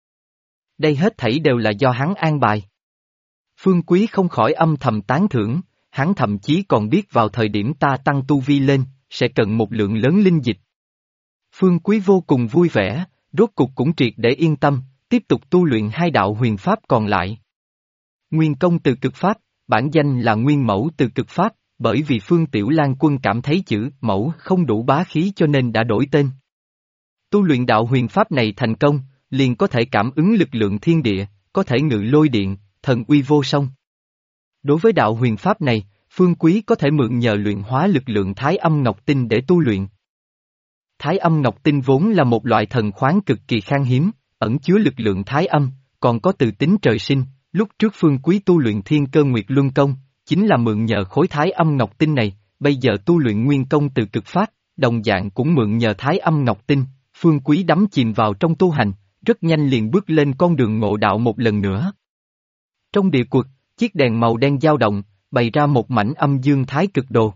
Đây hết thảy đều là do hắn an bài. Phương Quý không khỏi âm thầm tán thưởng, hắn thậm chí còn biết vào thời điểm ta tăng tu vi lên, sẽ cần một lượng lớn linh dịch. Phương Quý vô cùng vui vẻ, rốt cục cũng triệt để yên tâm, tiếp tục tu luyện hai đạo huyền pháp còn lại. Nguyên công từ cực pháp, bản danh là nguyên mẫu từ cực pháp, bởi vì Phương Tiểu Lan Quân cảm thấy chữ mẫu không đủ bá khí cho nên đã đổi tên. Tu luyện đạo huyền pháp này thành công, liền có thể cảm ứng lực lượng thiên địa, có thể ngự lôi điện, thần uy vô song. Đối với đạo huyền pháp này, Phương Quý có thể mượn nhờ luyện hóa lực lượng Thái Âm Ngọc Tinh để tu luyện. Thái Âm Ngọc Tinh vốn là một loại thần khoáng cực kỳ khan hiếm, ẩn chứa lực lượng Thái Âm, còn có từ tính trời sinh, lúc trước Phương Quý tu luyện Thiên Cơ Nguyệt Luân Công, chính là mượn nhờ khối Thái Âm Ngọc Tinh này, bây giờ tu luyện nguyên công từ cực pháp, đồng dạng cũng mượn nhờ Thái Âm Ngọc Tinh, Phương Quý đắm chìm vào trong tu hành, rất nhanh liền bước lên con đường ngộ đạo một lần nữa. Trong địa quật, chiếc đèn màu đen dao động, bày ra một mảnh âm dương Thái Cực Đồ.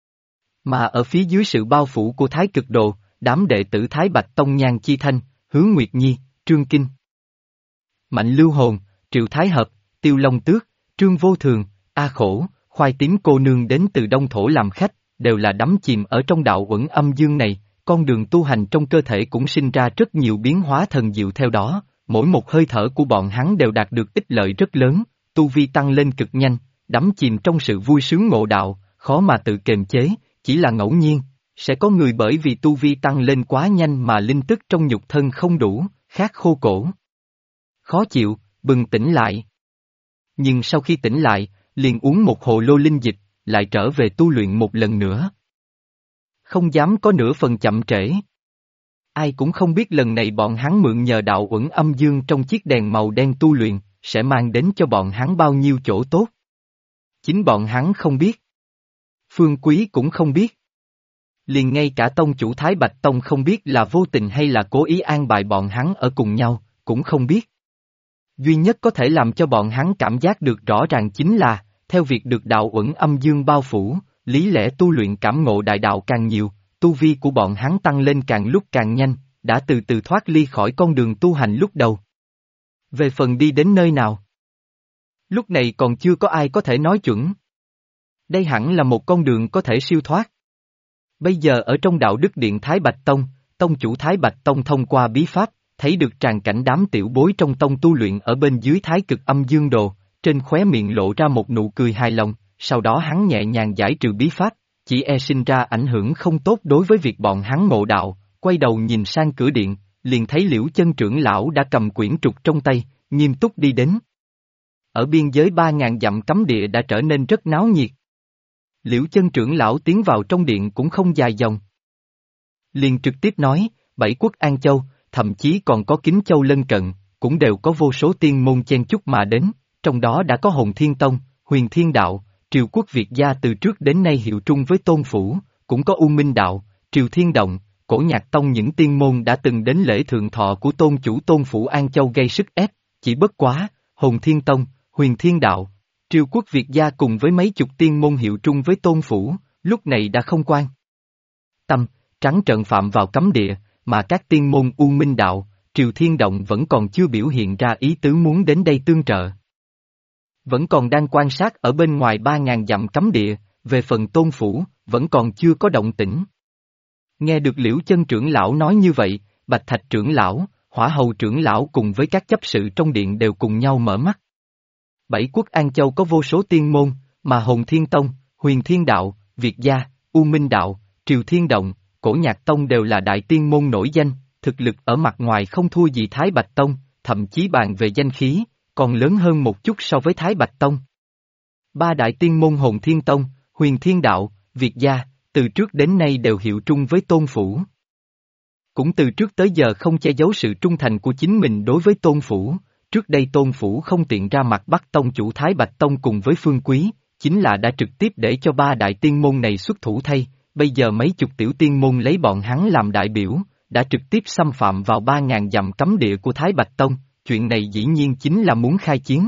Mà ở phía dưới sự bao phủ của Thái Cực Đồ, đám đệ tử Thái Bạch Tông Nhan Chi Thanh, Hứa Nguyệt Nhi, Trương Kinh, Mạnh Lưu Hồn, Triệu Thái Hợp, Tiêu Long Tước, Trương Vô Thường, A Khổ, Khoai Tím cô nương đến từ Đông Thổ làm khách, đều là đắm chìm ở trong đạo uẩn âm dương này, con đường tu hành trong cơ thể cũng sinh ra rất nhiều biến hóa thần diệu theo đó, mỗi một hơi thở của bọn hắn đều đạt được ích lợi rất lớn, tu vi tăng lên cực nhanh, đắm chìm trong sự vui sướng ngộ đạo, khó mà tự kiềm chế, chỉ là ngẫu nhiên, sẽ có người bởi vì tu vi tăng lên quá nhanh mà linh tức trong nhục thân không đủ, khát khô cổ. Khó chịu, bừng tỉnh lại. Nhưng sau khi tỉnh lại, liền uống một hồ lô linh dịch, lại trở về tu luyện một lần nữa. Không dám có nửa phần chậm trễ. Ai cũng không biết lần này bọn hắn mượn nhờ đạo uẩn âm dương trong chiếc đèn màu đen tu luyện, sẽ mang đến cho bọn hắn bao nhiêu chỗ tốt. Chính bọn hắn không biết. Phương Quý cũng không biết. Liền ngay cả tông chủ Thái Bạch Tông không biết là vô tình hay là cố ý an bài bọn hắn ở cùng nhau, cũng không biết. Duy nhất có thể làm cho bọn hắn cảm giác được rõ ràng chính là, theo việc được đạo uẩn âm dương bao phủ, lý lẽ tu luyện cảm ngộ đại đạo càng nhiều, tu vi của bọn hắn tăng lên càng lúc càng nhanh, đã từ từ thoát ly khỏi con đường tu hành lúc đầu. Về phần đi đến nơi nào? Lúc này còn chưa có ai có thể nói chuẩn. Đây hẳn là một con đường có thể siêu thoát. Bây giờ ở trong đạo đức điện Thái Bạch Tông, tông chủ Thái Bạch Tông thông qua bí pháp, thấy được tràn cảnh đám tiểu bối trong tông tu luyện ở bên dưới Thái Cực Âm Dương Đồ, trên khóe miệng lộ ra một nụ cười hài lòng, sau đó hắn nhẹ nhàng giải trừ bí pháp, chỉ e sinh ra ảnh hưởng không tốt đối với việc bọn hắn ngộ đạo, quay đầu nhìn sang cửa điện, liền thấy Liễu Chân trưởng lão đã cầm quyển trục trong tay, nghiêm túc đi đến. Ở biên giới 3.000 dặm cấm địa đã trở nên rất náo nhiệt. Liễu Chân trưởng lão tiến vào trong điện cũng không dài dòng. Liền trực tiếp nói, 7 quốc An Châu, thậm chí còn có Kính Châu lân cận, cũng đều có vô số tiên môn chen chúc mà đến, trong đó đã có Hồn Thiên Tông, Huyền Thiên Đạo, Triều Quốc Việt gia từ trước đến nay hiệu trung với Tôn Phủ, cũng có U Minh Đạo, Triều Thiên Động, Cổ Nhạc Tông, những tiên môn đã từng đến lễ thượng thọ của Tôn chủ Tôn Phủ An Châu gây sức ép, chỉ bất quá, Hồn Thiên Tông, Huyền Thiên Đạo, Triều Quốc Việt gia cùng với mấy chục tiên môn hiệu trung với Tôn Phủ, lúc này đã không quan tâm, trắng trợn phạm vào cấm địa, mà các tiên môn U Minh Đạo, Triều Thiên Động vẫn còn chưa biểu hiện ra ý tứ muốn đến đây tương trợ. Vẫn còn đang quan sát ở bên ngoài 3.000 dặm cấm địa, về phần Tôn Phủ, vẫn còn chưa có động tĩnh. Nghe được Liễu Chân trưởng lão nói như vậy, Bạch Thạch trưởng lão, Hỏa Hầu trưởng lão cùng với các chấp sự trong điện đều cùng nhau mở mắt. 7 quốc An Châu có vô số tiên môn, mà Hồn Thiên Tông, Huyền Thiên Đạo, Việt gia, U Minh Đạo, Triều Thiên Động, Cổ Nhạc Tông đều là đại tiên môn nổi danh, thực lực ở mặt ngoài không thua gì Thái Bạch Tông, thậm chí bàn về danh khí, còn lớn hơn một chút so với Thái Bạch Tông. Ba đại tiên môn Hồn Thiên Tông, Huyền Thiên Đạo, Việt gia, từ trước đến nay đều hiệu trung với Tôn Phủ. Cũng từ trước tới giờ không che giấu sự trung thành của chính mình đối với Tôn Phủ, trước đây Tôn Phủ không tiện ra mặt bắt tông chủ Thái Bạch Tông cùng với Phương Quý, chính là đã trực tiếp để cho ba đại tiên môn này xuất thủ thay, bây giờ mấy chục tiểu tiên môn lấy bọn hắn làm đại biểu, đã trực tiếp xâm phạm vào 3.000 dặm cấm địa của Thái Bạch Tông, chuyện này dĩ nhiên chính là muốn khai chiến.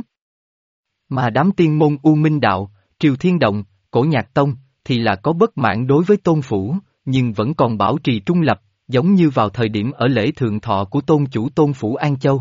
Mà đám tiên môn U Minh Đạo, Triều Thiên Động, Cổ Nhạc Tông, thì là có bất mãn đối với Tôn Phủ, nhưng vẫn còn bảo trì trung lập, giống như vào thời điểm ở lễ thượng thọ của Tôn chủ Tôn Phủ An Châu.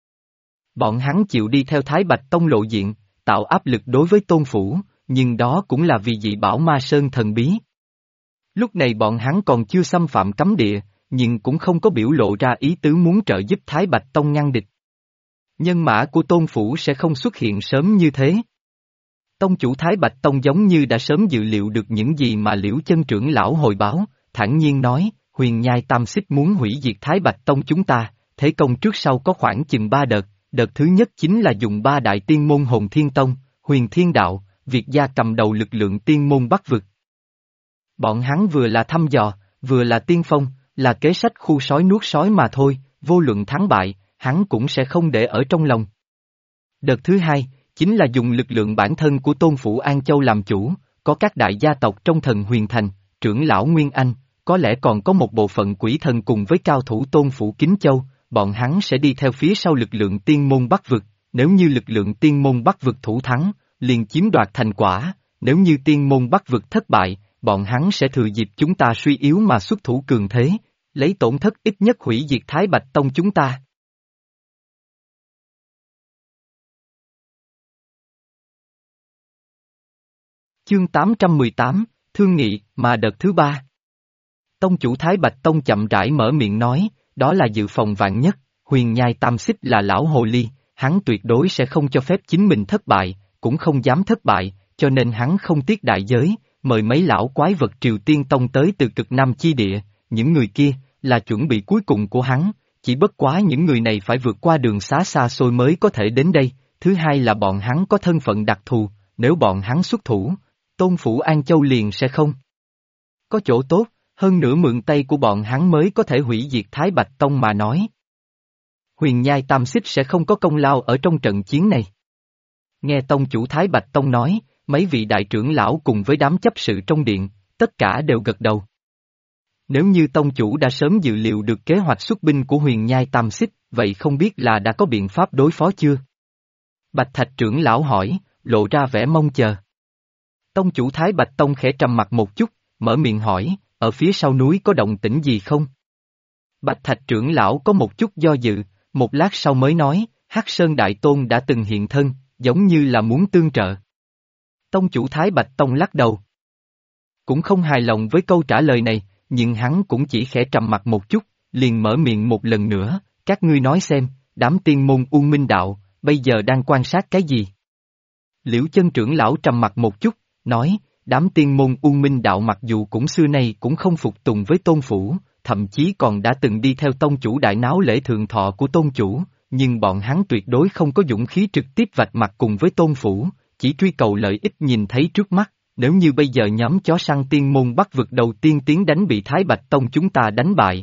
Bọn hắn chịu đi theo Thái Bạch Tông lộ diện, tạo áp lực đối với Tôn Phủ, nhưng đó cũng là vì dị bảo Ma Sơn thần bí. Lúc này bọn hắn còn chưa xâm phạm cấm địa, nhưng cũng không có biểu lộ ra ý tứ muốn trợ giúp Thái Bạch Tông ngăn địch. Nhân mã của Tôn Phủ sẽ không xuất hiện sớm như thế. Tông chủ Thái Bạch Tông giống như đã sớm dự liệu được những gì mà Liễu Chân trưởng lão hồi báo, thản nhiên nói, Huyền Nhai Tam Xích muốn hủy diệt Thái Bạch Tông chúng ta, thế công trước sau có khoảng chừng 3 đợt, đợt thứ nhất chính là dùng 3 đại tiên môn Hồn Thiên Tông, Huyền Thiên Đạo, Việt gia cầm đầu lực lượng tiên môn Bắc vực. Bọn hắn vừa là thăm dò, vừa là tiên phong, là kế sách khu sói nuốt sói mà thôi, vô luận thắng bại, hắn cũng sẽ không để ở trong lòng. Đợt thứ hai, chính là dùng lực lượng bản thân của Tôn Phủ An Châu làm chủ, có các đại gia tộc trong thần Huyền Thành, trưởng lão Nguyên Anh, có lẽ còn có một bộ phận quỷ thần cùng với cao thủ Tôn Phủ Kính Châu, bọn hắn sẽ đi theo phía sau lực lượng tiên môn Bắc vực, nếu như lực lượng tiên môn Bắc vực thủ thắng, liền chiếm đoạt thành quả, nếu như tiên môn Bắc vực thất bại, bọn hắn sẽ thừa dịp chúng ta suy yếu mà xuất thủ cường thế, lấy tổn thất ít nhất hủy diệt Thái Bạch Tông chúng ta. Chương 818, Thương nghị, mà đợt thứ ba. Tông chủ Thái Bạch Tông chậm rãi mở miệng nói, đó là dự phòng vạn nhất, huyền nhai tam xích là lão hồ ly, hắn tuyệt đối sẽ không cho phép chính mình thất bại, cũng không dám thất bại, cho nên hắn không tiếc đại giới, mời mấy lão quái vật Triều Tiên Tông tới từ cực Nam chi địa, những người kia, là chuẩn bị cuối cùng của hắn, chỉ bất quá những người này phải vượt qua đường xá xa xôi mới có thể đến đây, thứ hai là bọn hắn có thân phận đặc thù, nếu bọn hắn xuất thủ, Tôn Phủ An Châu liền sẽ không có chỗ tốt, hơn nữa mượn tay của bọn hắn mới có thể hủy diệt Thái Bạch Tông mà nói. Huyền Nhai Tam Xích sẽ không có công lao ở trong trận chiến này. Nghe Tông chủ Thái Bạch Tông nói, mấy vị đại trưởng lão cùng với đám chấp sự trong điện, tất cả đều gật đầu. Nếu như Tông chủ đã sớm dự liệu được kế hoạch xuất binh của Huyền Nhai Tam Xích, vậy không biết là đã có biện pháp đối phó chưa? Bạch Thạch trưởng lão hỏi, lộ ra vẻ mong chờ. Tông chủ Thái Bạch Tông khẽ trầm mặt một chút, mở miệng hỏi, ở phía sau núi có động tĩnh gì không? Bạch Thạch trưởng lão có một chút do dự, một lát sau mới nói, Hắc Sơn Đại Tôn đã từng hiện thân, giống như là muốn tương trợ. Tông chủ Thái Bạch Tông lắc đầu. Cũng không hài lòng với câu trả lời này, nhưng hắn cũng chỉ khẽ trầm mặt một chút, liền mở miệng một lần nữa, các ngươi nói xem, đám tiên môn U Minh Đạo, bây giờ đang quan sát cái gì? Liễu Chân trưởng lão trầm mặt một chút, nói, đám tiên môn U Minh Đạo mặc dù cũng xưa nay cũng không phục tùng với Tôn Phủ, thậm chí còn đã từng đi theo tông chủ đại náo lễ thượng thọ của Tôn Chủ, nhưng bọn hắn tuyệt đối không có dũng khí trực tiếp vạch mặt cùng với Tôn Phủ, chỉ truy cầu lợi ích nhìn thấy trước mắt. Nếu như bây giờ nhóm chó săn tiên môn Bắc vực đầu tiên tiến đánh bị Thái Bạch Tông chúng ta đánh bại,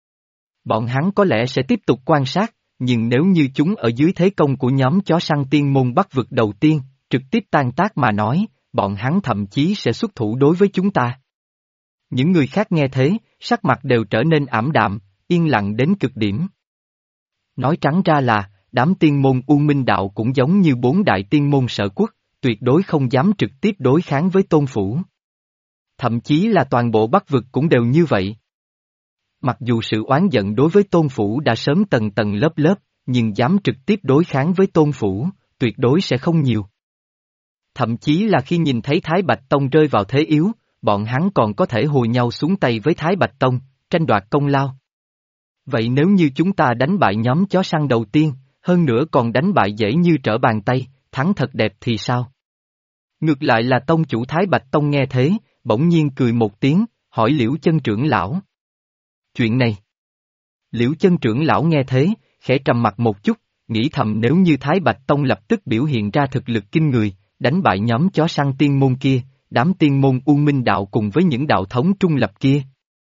bọn hắn có lẽ sẽ tiếp tục quan sát, nhưng nếu như chúng ở dưới thế công của nhóm chó săn tiên môn Bắc vực đầu tiên, trực tiếp tan tác mà nói, bọn hắn thậm chí sẽ xuất thủ đối với chúng ta. Những người khác nghe thế, sắc mặt đều trở nên ảm đạm, yên lặng đến cực điểm. Nói trắng ra là, đám tiên môn U Minh Đạo cũng giống như bốn đại tiên môn Sở Quốc, tuyệt đối không dám trực tiếp đối kháng với Tôn Phủ. Thậm chí là toàn bộ Bắc vực cũng đều như vậy. Mặc dù sự oán giận đối với Tôn Phủ đã sớm tầng tầng lớp lớp, nhưng dám trực tiếp đối kháng với Tôn Phủ, tuyệt đối sẽ không nhiều. Thậm chí là khi nhìn thấy Thái Bạch Tông rơi vào thế yếu, bọn hắn còn có thể hùa nhau xuống tay với Thái Bạch Tông, tranh đoạt công lao. Vậy nếu như chúng ta đánh bại nhóm chó săn đầu tiên, hơn nữa còn đánh bại dễ như trở bàn tay, thắng thật đẹp thì sao? Ngược lại là tông chủ Thái Bạch Tông nghe thế, bỗng nhiên cười một tiếng, hỏi Liễu Chân trưởng lão. Chuyện này. Liễu Chân trưởng lão nghe thế, khẽ trầm mặt một chút, nghĩ thầm nếu như Thái Bạch Tông lập tức biểu hiện ra thực lực kinh người, đánh bại nhóm chó săn tiên môn kia, đám tiên môn U Minh Đạo cùng với những đạo thống trung lập kia.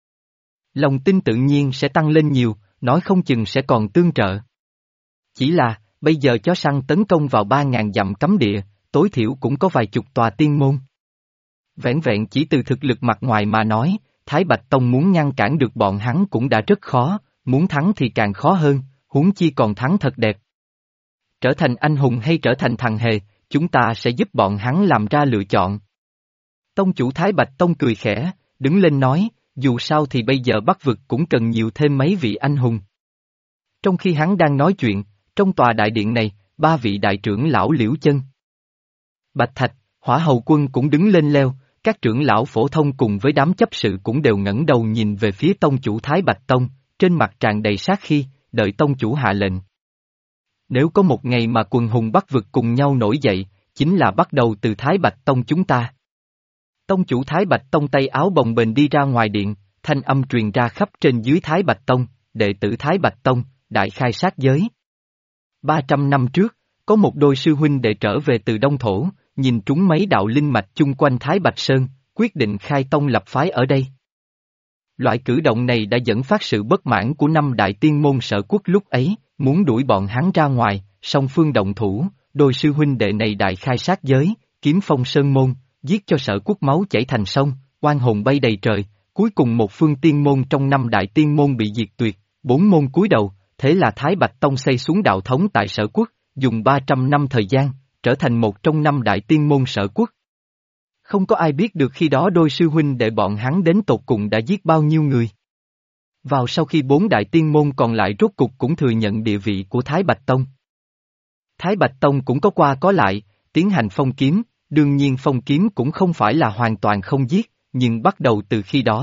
Lòng tin tự nhiên sẽ tăng lên nhiều, nói không chừng sẽ còn tương trợ. Chỉ là, bây giờ chó săn tấn công vào 3.000 dặm cấm địa, tối thiểu cũng có vài chục tòa tiên môn. Vẻn vẹn chỉ từ thực lực mặt ngoài mà nói, Thái Bạch Tông muốn ngăn cản được bọn hắn cũng đã rất khó, muốn thắng thì càng khó hơn, huống chi còn thắng thật đẹp. Trở thành anh hùng hay trở thành thằng hề, chúng ta sẽ giúp bọn hắn làm ra lựa chọn. Tông chủ Thái Bạch Tông cười khẽ, đứng lên nói, dù sao thì bây giờ Bắc vực cũng cần nhiều thêm mấy vị anh hùng. Trong khi hắn đang nói chuyện, trong tòa đại điện này, 3 vị đại trưởng lão Liễu Chân, Bạch Thạch, Hỏa Hầu Quân cũng đứng lên leo, các trưởng lão phổ thông cùng với đám chấp sự cũng đều ngẩng đầu nhìn về phía tông chủ Thái Bạch Tông, trên mặt tràn đầy sát khí, đợi tông chủ hạ lệnh. Nếu có một ngày mà quần hùng Bắc vực cùng nhau nổi dậy, chính là bắt đầu từ Thái Bạch Tông chúng ta. Tông chủ Thái Bạch Tông tay áo bồng bềnh đi ra ngoài điện, thanh âm truyền ra khắp trên dưới Thái Bạch Tông, đệ tử Thái Bạch Tông, đại khai sát giới. 300 năm trước, có một đôi sư huynh đệ trở về từ Đông Thổ, nhìn trúng mấy đạo linh mạch chung quanh Thái Bạch Sơn, quyết định khai tông lập phái ở đây. Loại cử động này đã dẫn phát sự bất mãn của 5 đại tiên môn Sở Quốc lúc ấy, muốn đuổi bọn hắn ra ngoài, song phương động thủ, đôi sư huynh đệ này đại khai sát giới, kiếm phong sơn môn, giết cho Sở Quốc máu chảy thành sông, oan hồn bay đầy trời, cuối cùng một phương tiên môn trong 5 đại tiên môn bị diệt tuyệt, 4 môn cúi đầu, thế là Thái Bạch Tông xây xuống đạo thống tại Sở Quốc, dùng 300 năm thời gian, trở thành một trong 5 đại tiên môn Sở Quốc. Không có ai biết được khi đó đôi sư huynh đệ bọn hắn đến tột cùng đã giết bao nhiêu người. Vào sau khi 4 đại tiên môn còn lại rốt cục cũng thừa nhận địa vị của Thái Bạch Tông. Thái Bạch Tông cũng có qua có lại, tiến hành phong kiếm, đương nhiên phong kiếm cũng không phải là hoàn toàn không giết, nhưng bắt đầu từ khi đó,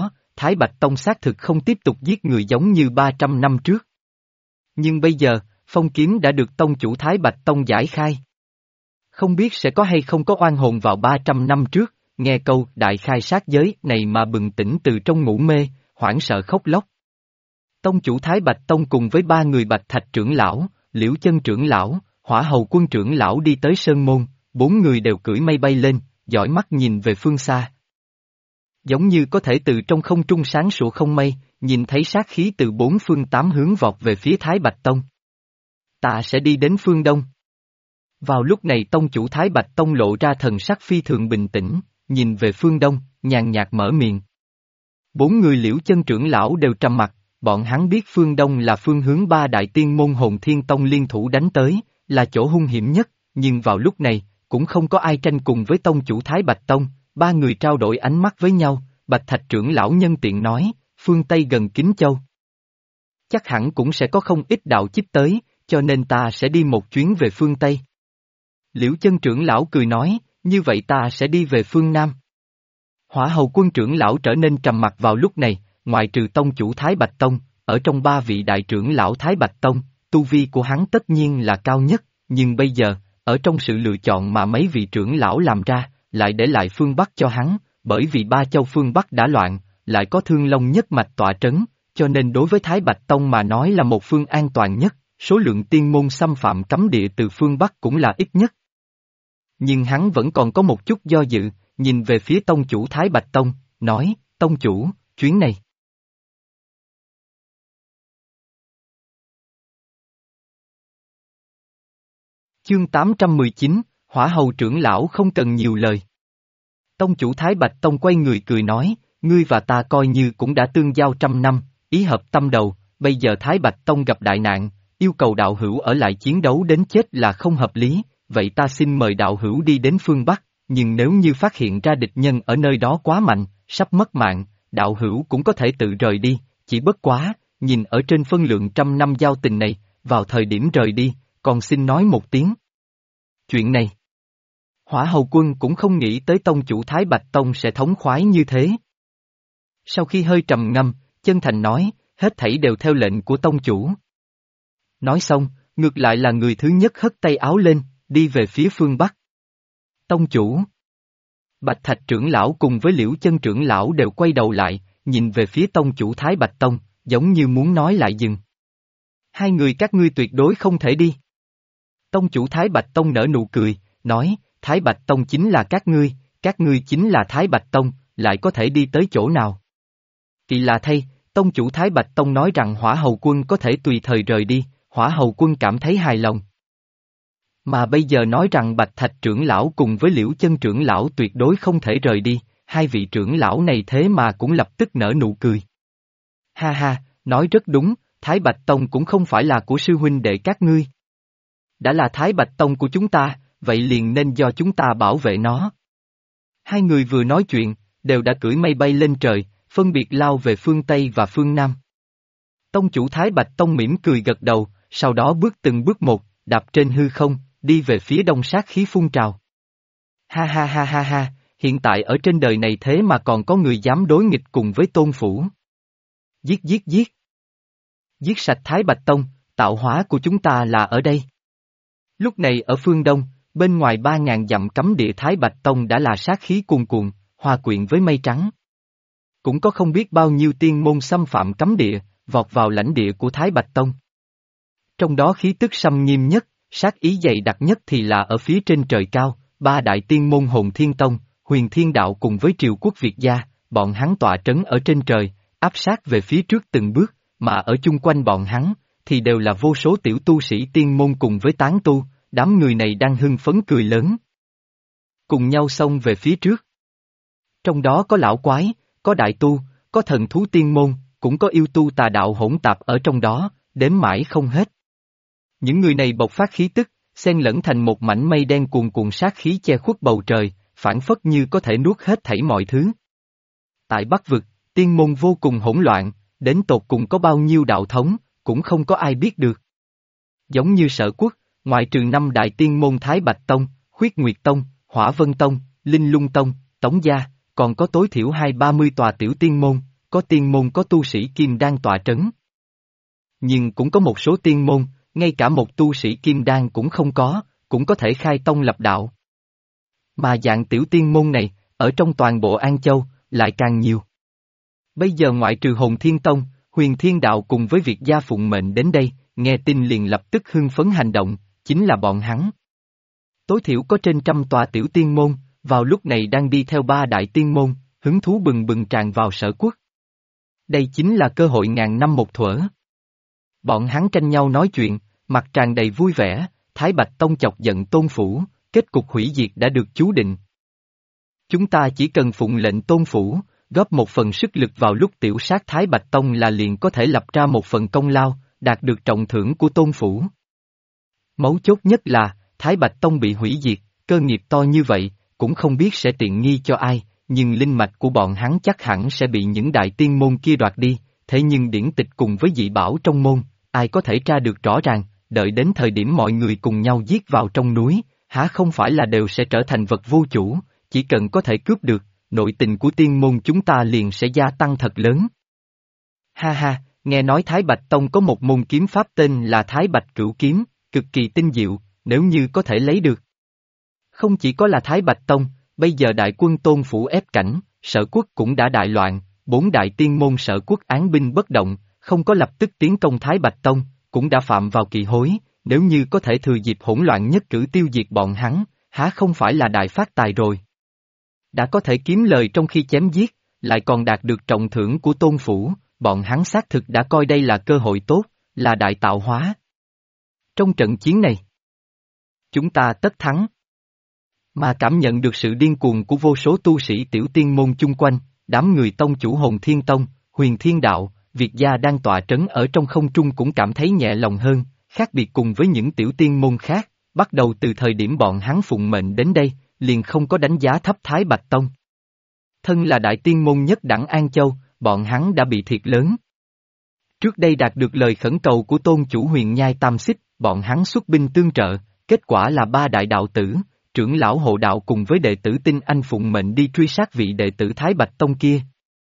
Thái Bạch Tông xác thực không tiếp tục giết người giống như 300 năm trước. Nhưng bây giờ, phong kiếm đã được tông chủ Thái Bạch Tông giải khai. Không biết sẽ có hay không có oan hồn vào 300 năm trước, nghe câu đại khai sát giới này mà bừng tỉnh từ trong ngủ mê, hoảng sợ khóc lóc. Tông chủ Thái Bạch Tông cùng với 3 người Bạch Thạch trưởng lão, Liễu Chân trưởng lão, Hỏa Hầu Quân trưởng lão đi tới Sơn Môn, 4 người đều cưỡi mây bay lên, dõi mắt nhìn về phương xa. Giống như có thể từ trong không trung sáng sủa không mây, nhìn thấy sát khí từ 4 phương 8 hướng vọt về phía Thái Bạch Tông. Ta sẽ đi đến phương Đông. Vào lúc này tông chủ Thái Bạch Tông lộ ra thần sắc phi thường bình tĩnh, nhìn về phương Đông, nhàn nhạt mở miệng. 4 người Liễu Chân trưởng lão đều trầm mặt, bọn hắn biết phương Đông là phương hướng 3 đại tiên môn Hồn Thiên Tông liên thủ đánh tới, là chỗ hung hiểm nhất, nhưng vào lúc này, cũng không có ai tranh cùng với tông chủ Thái Bạch Tông, 3 người trao đổi ánh mắt với nhau, Bạch Thạch trưởng lão nhân tiện nói, phương Tây gần Kính Châu. Chắc hẳn cũng sẽ có không ít đạo chích tới, cho nên ta sẽ đi một chuyến về phương Tây. Liễu Chân trưởng lão cười nói, như vậy ta sẽ đi về phương Nam. Hỏa Hầu Quân trưởng lão trở nên trầm mặc vào lúc này, ngoại trừ tông chủ Thái Bạch Tông, ở trong 3 vị đại trưởng lão Thái Bạch Tông, tu vi của hắn tất nhiên là cao nhất, nhưng bây giờ, ở trong sự lựa chọn mà mấy vị trưởng lão làm ra, lại để lại phương Bắc cho hắn, bởi vì 3 châu phương Bắc đã loạn, lại có Thương Long nhất mạch tọa trấn, cho nên đối với Thái Bạch Tông mà nói là một phương an toàn nhất, số lượng tiên môn xâm phạm cấm địa từ phương Bắc cũng là ít nhất. Nhưng hắn vẫn còn có một chút do dự, nhìn về phía tông chủ Thái Bạch Tông, nói, tông chủ, chuyến này. Chương 819, Hỏa Hầu trưởng lão không cần nhiều lời. Tông chủ Thái Bạch Tông quay người cười nói, ngươi và ta coi như cũng đã tương giao trăm năm, ý hợp tâm đầu, bây giờ Thái Bạch Tông gặp đại nạn, yêu cầu đạo hữu ở lại chiến đấu đến chết là không hợp lý, vậy ta xin mời đạo hữu đi đến phương Bắc, nhưng nếu như phát hiện ra địch nhân ở nơi đó quá mạnh, sắp mất mạng, đạo hữu cũng có thể tự rời đi, chỉ bất quá, nhìn ở trên phân lượng trăm năm giao tình này, vào thời điểm rời đi, còn xin nói một tiếng. Chuyện này, Hỏa Hầu Quân cũng không nghĩ tới tông chủ Thái Bạch Tông sẽ thống khoái như thế. Sau khi hơi trầm ngâm, chân thành nói, hết thảy đều theo lệnh của tông chủ. Nói xong, ngược lại là người thứ nhất hất tay áo lên, đi về phía phương Bắc. Tông chủ. Bạch Thạch trưởng lão cùng với Liễu Chân trưởng lão đều quay đầu lại, nhìn về phía tông chủ Thái Bạch Tông, giống như muốn nói lại dừng. Hai người các ngươi tuyệt đối không thể đi. Tông chủ Thái Bạch Tông nở nụ cười, nói, Thái Bạch Tông chính là các ngươi chính là Thái Bạch Tông, lại có thể đi tới chỗ nào? Kỳ lạ thay, tông chủ Thái Bạch Tông nói rằng Hỏa Hầu Quân có thể tùy thời rời đi, Hỏa Hầu Quân cảm thấy hài lòng. Mà bây giờ nói rằng Bạch Thạch trưởng lão cùng với Liễu Chân trưởng lão tuyệt đối không thể rời đi, hai vị trưởng lão này thế mà cũng lập tức nở nụ cười. Ha ha, nói rất đúng, Thái Bạch Tông cũng không phải là của sư huynh đệ các ngươi. Đã là Thái Bạch Tông của chúng ta, vậy liền nên do chúng ta bảo vệ nó. Hai người vừa nói chuyện, đều đã cưỡi mây bay lên trời, phân biệt lao về phương Tây và phương Nam. Tông chủ Thái Bạch Tông mỉm cười gật đầu, sau đó bước từng bước một, đạp trên hư không, đi về phía đông sát khí phun trào. Ha ha ha ha ha, hiện tại ở trên đời này thế mà còn có người dám đối nghịch cùng với Tôn Phủ. Giết giết giết. Giết sạch Thái Bạch Tông, tạo hóa của chúng ta là ở đây. Lúc này ở phương Đông, bên ngoài 3.000 dặm cấm địa Thái Bạch Tông đã là sát khí cuồn cuộn, hòa quyện với mây trắng. Cũng có không biết bao nhiêu tiên môn xâm phạm cấm địa, vọt vào lãnh địa của Thái Bạch Tông. Trong đó khí tức xâm nghiêm nhất, sát ý dày đặc nhất thì là ở phía trên trời cao, 3 đại tiên môn Hồn Thiên Tông, Huyền Thiên Đạo cùng với Triều Quốc Việt gia, bọn hắn tọa trấn ở trên trời, áp sát về phía trước từng bước, mà ở chung quanh bọn hắn, thì đều là vô số tiểu tu sĩ tiên môn cùng với tán tu, đám người này đang hưng phấn cười lớn. Cùng nhau xông về phía trước. Trong đó có lão quái, có đại tu, có thần thú tiên môn, cũng có yêu tu tà đạo hỗn tạp ở trong đó, đếm mãi không hết. Những người này bộc phát khí tức, xen lẫn thành một mảnh mây đen cuồn cuộn sát khí che khuất bầu trời, phảng phất như có thể nuốt hết thảy mọi thứ. Tại Bắc Vực, tiên môn vô cùng hỗn loạn, đến tột cùng có bao nhiêu đạo thống, cũng không có ai biết được. Giống như Sở Quốc, ngoại trừ 5 đại tiên môn Thái Bạch Tông, Khuyết Nguyệt Tông, Hỏa Vân Tông, Linh Lung Tông, Tống Gia, còn có tối thiểu 20-30 tòa tiểu tiên môn, có tiên môn có tu sĩ kim đan tọa trấn. Nhưng cũng có một số tiên môn, ngay cả một tu sĩ kim đan cũng không có, cũng có thể khai tông lập đạo. Mà dạng tiểu tiên môn này, ở trong toàn bộ An Châu, lại càng nhiều. Bây giờ ngoại trừ Hồn Thiên Tông, Huyền Thiên Đạo cùng với Việt gia phụng mệnh đến đây, nghe tin liền lập tức hưng phấn hành động, chính là bọn hắn. Tối thiểu có trên 100 tòa tiểu tiên môn, vào lúc này đang đi theo 3 đại tiên môn, hứng thú bừng bừng tràn vào Sở Quốc. Đây chính là cơ hội ngàn năm một thuở. Bọn hắn tranh nhau nói chuyện, mặt tràn đầy vui vẻ, Thái Bạch Tông chọc giận Tôn Phủ, kết cục hủy diệt đã được chú định. Chúng ta chỉ cần phụng lệnh Tôn Phủ, góp một phần sức lực vào lúc tiểu sát Thái Bạch Tông là liền có thể lập ra một phần công lao, đạt được trọng thưởng của Tôn Phủ. Mấu chốt nhất là, Thái Bạch Tông bị hủy diệt, cơ nghiệp to như vậy, cũng không biết sẽ tiện nghi cho ai, nhưng linh mạch của bọn hắn chắc hẳn sẽ bị những đại tiên môn kia đoạt đi, thế nhưng điển tịch cùng với dị bảo trong môn, ai có thể tra được rõ ràng, đợi đến thời điểm mọi người cùng nhau giết vào trong núi, há không phải là đều sẽ trở thành vật vô chủ, chỉ cần có thể cướp được, nội tình của tiên môn chúng ta liền sẽ gia tăng thật lớn. Ha ha, nghe nói Thái Bạch Tông có một môn kiếm pháp tên là Thái Bạch Cửu Kiếm, cực kỳ tinh diệu, nếu như có thể lấy được. Không chỉ có là Thái Bạch Tông, bây giờ đại quân Tôn Phủ ép cảnh, Sở Quốc cũng đã đại loạn, 4 đại tiên môn Sở Quốc án binh bất động, không có lập tức tiến công Thái Bạch Tông, cũng đã phạm vào kỳ hối, nếu như có thể thừa dịp hỗn loạn nhất cử tiêu diệt bọn hắn, há không phải là đại phát tài rồi. Đã có thể kiếm lời trong khi chém giết, lại còn đạt được trọng thưởng của Tôn Phủ, bọn hắn xác thực đã coi đây là cơ hội tốt, là đại tạo hóa. Trong trận chiến này, chúng ta tất thắng. Mà cảm nhận được sự điên cuồng của vô số tu sĩ tiểu tiên môn chung quanh, đám người tông chủ Hồn Thiên Tông, Huyền Thiên Đạo, Việt gia đang tọa trấn ở trong không trung cũng cảm thấy nhẹ lòng hơn, khác biệt cùng với những tiểu tiên môn khác, bắt đầu từ thời điểm bọn hắn phụng mệnh đến đây, liền không có đánh giá thấp Thái Bạch Tông. Thân là đại tiên môn nhất đẳng An Châu, bọn hắn đã bị thiệt lớn. Trước đây đạt được lời khẩn cầu của tôn chủ Huyền Nhai Tam Xích, bọn hắn xuất binh tương trợ, kết quả là 3 đại đạo tử, trưởng lão hộ đạo cùng với đệ tử Tinh Anh phụng mệnh đi truy sát vị đệ tử Thái Bạch Tông kia.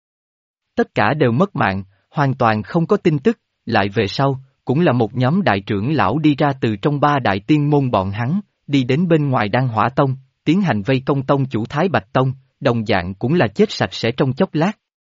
Tất cả đều mất mạng, hoàn toàn không có tin tức, lại về sau, cũng là một nhóm đại trưởng lão đi ra từ trong 3 đại tiên môn bọn hắn, đi đến bên ngoài Đan Hỏa Tông, tiến hành vây công tông chủ Thái Bạch Tông, đồng dạng cũng là chết sạch sẽ trong chốc lát.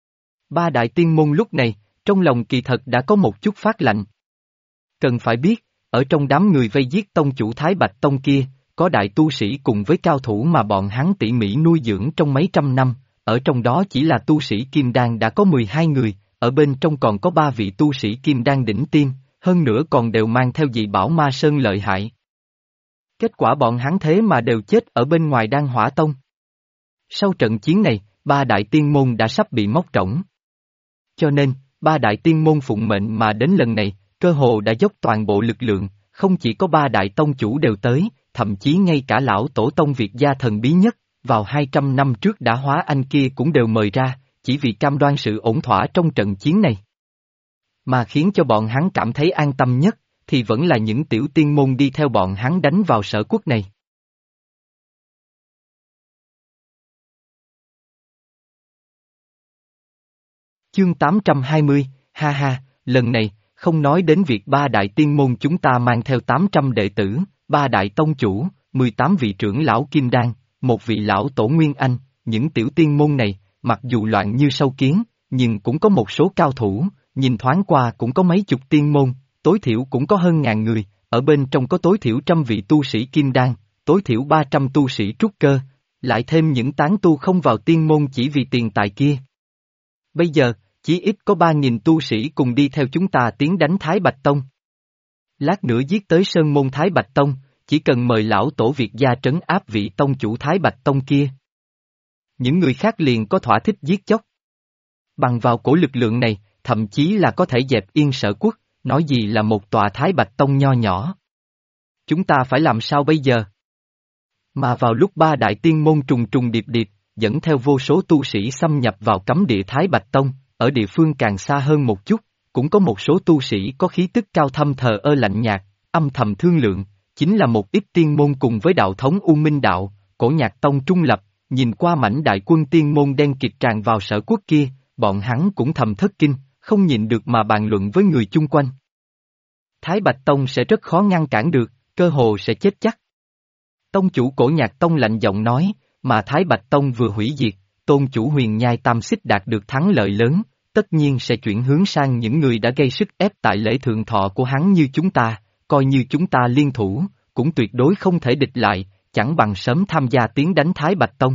3 đại tiên môn lúc này, trong lòng kỳ thật đã có một chút phát lạnh. Cần phải biết, ở trong đám người vây giết tông chủ Thái Bạch Tông kia, có đại tu sĩ cùng với cao thủ mà bọn hắn tỉ mỉ nuôi dưỡng trong mấy trăm năm, ở trong đó chỉ là tu sĩ Kim Đan đã có 12 người, ở bên trong còn có 3 vị tu sĩ Kim Đan đỉnh tiên, hơn nữa còn đều mang theo dị bảo ma sơn lợi hại. Kết quả bọn hắn thế mà đều chết ở bên ngoài Đan Hỏa Tông. Sau trận chiến này, 3 đại tiên môn đã sắp bị móc rỗng. Cho nên, 3 đại tiên môn phụng mệnh mà đến lần này, cơ hồ đã dốc toàn bộ lực lượng, không chỉ có 3 đại tông chủ đều tới, thậm chí ngay cả lão tổ tông Việt gia thần bí nhất, vào 200 năm trước đã hóa anh kia cũng đều mời ra, chỉ vì cam đoan sự ổn thỏa trong trận chiến này. Mà khiến cho bọn hắn cảm thấy an tâm nhất, thì vẫn là những tiểu tiên môn đi theo bọn hắn đánh vào Sở Quốc này. Chương 820, ha ha, lần này, không nói đến việc 3 đại tiên môn chúng ta mang theo 800 đệ tử, 3 đại tông chủ, 18 vị trưởng lão Kim Đan, 1 vị lão tổ Nguyên Anh, những tiểu tiên môn này, mặc dù loạn như sâu kiến, nhưng cũng có một số cao thủ, nhìn thoáng qua cũng có mấy chục tiên môn, tối thiểu cũng có hơn ngàn người, ở bên trong có tối thiểu 100 vị tu sĩ Kim Đan, tối thiểu 300 tu sĩ trúc cơ, lại thêm những tán tu không vào tiên môn chỉ vì tiền tài kia. Bây giờ, chỉ ít có 3.000 tu sĩ cùng đi theo chúng ta tiến đánh Thái Bạch Tông. Lát nữa giết tới Sơn Môn Thái Bạch Tông, chỉ cần mời lão tổ Việt gia trấn áp vị tông chủ Thái Bạch Tông kia. Những người khác liền có thỏa thích giết chóc. Bằng vào cổ lực lượng này, thậm chí là có thể dẹp yên Sở Quốc, nói gì là một tòa Thái Bạch Tông nho nhỏ. Chúng ta phải làm sao bây giờ? Mà vào lúc 3 đại tiên môn trùng trùng điệp điệp, dẫn theo vô số tu sĩ xâm nhập vào cấm địa Thái Bạch Tông, ở địa phương càng xa hơn một chút, cũng có một số tu sĩ có khí tức cao thâm thờ ơ lạnh nhạt, âm thầm thương lượng, chính là một ít tiên môn cùng với đạo thống U Minh Đạo, Cổ Nhạc Tông trung lập, nhìn qua mảnh đại quân tiên môn đen kịt tràn vào Sở Quốc kia, bọn hắn cũng thầm thất kinh, không nhịn được mà bàn luận với người chung quanh. Thái Bạch Tông sẽ rất khó ngăn cản được, cơ hồ sẽ chết chắc. Tông chủ Cổ Nhạc Tông lạnh giọng nói, mà Thái Bạch Tông vừa hủy diệt, tôn chủ Huyền Nhai Tam Xích đạt được thắng lợi lớn, tất nhiên sẽ chuyển hướng sang những người đã gây sức ép tại lễ thượng thọ của hắn như chúng ta, coi như chúng ta liên thủ, cũng tuyệt đối không thể địch lại, chẳng bằng sớm tham gia tiến đánh Thái Bạch Tông.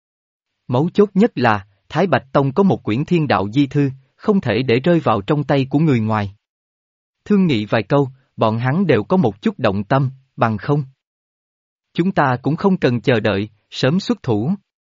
Mấu chốt nhất là, Thái Bạch Tông có một quyển thiên đạo di thư, không thể để rơi vào trong tay của người ngoài. Thương nghị vài câu, bọn hắn đều có một chút động tâm, bằng không. Chúng ta cũng không cần chờ đợi, sớm xuất thủ.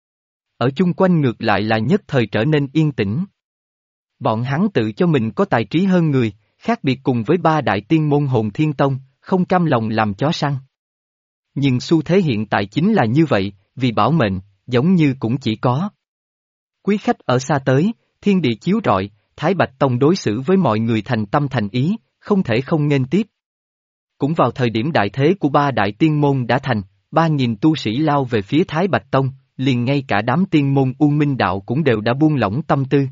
Ở chung quanh ngược lại là nhất thời trở nên yên tĩnh. Bọn hắn tự cho mình có tài trí hơn người, khác biệt cùng với ba đại tiên môn Hồn Thiên Tông, không cam lòng làm chó săn. Nhưng xu thế hiện tại chính là như vậy, vì bảo mệnh, giống như cũng chỉ có. Quý khách ở xa tới, thiên địa chiếu rọi, Thái Bạch Tông đối xử với mọi người thành tâm thành ý, không thể không nghênh tiếp. Cũng vào thời điểm đại thế của ba đại tiên môn đã thành, 3.000 tu sĩ lao về phía Thái Bạch Tông, liền ngay cả đám tiên môn U Minh Đạo cũng đều đã buông lỏng tâm tư.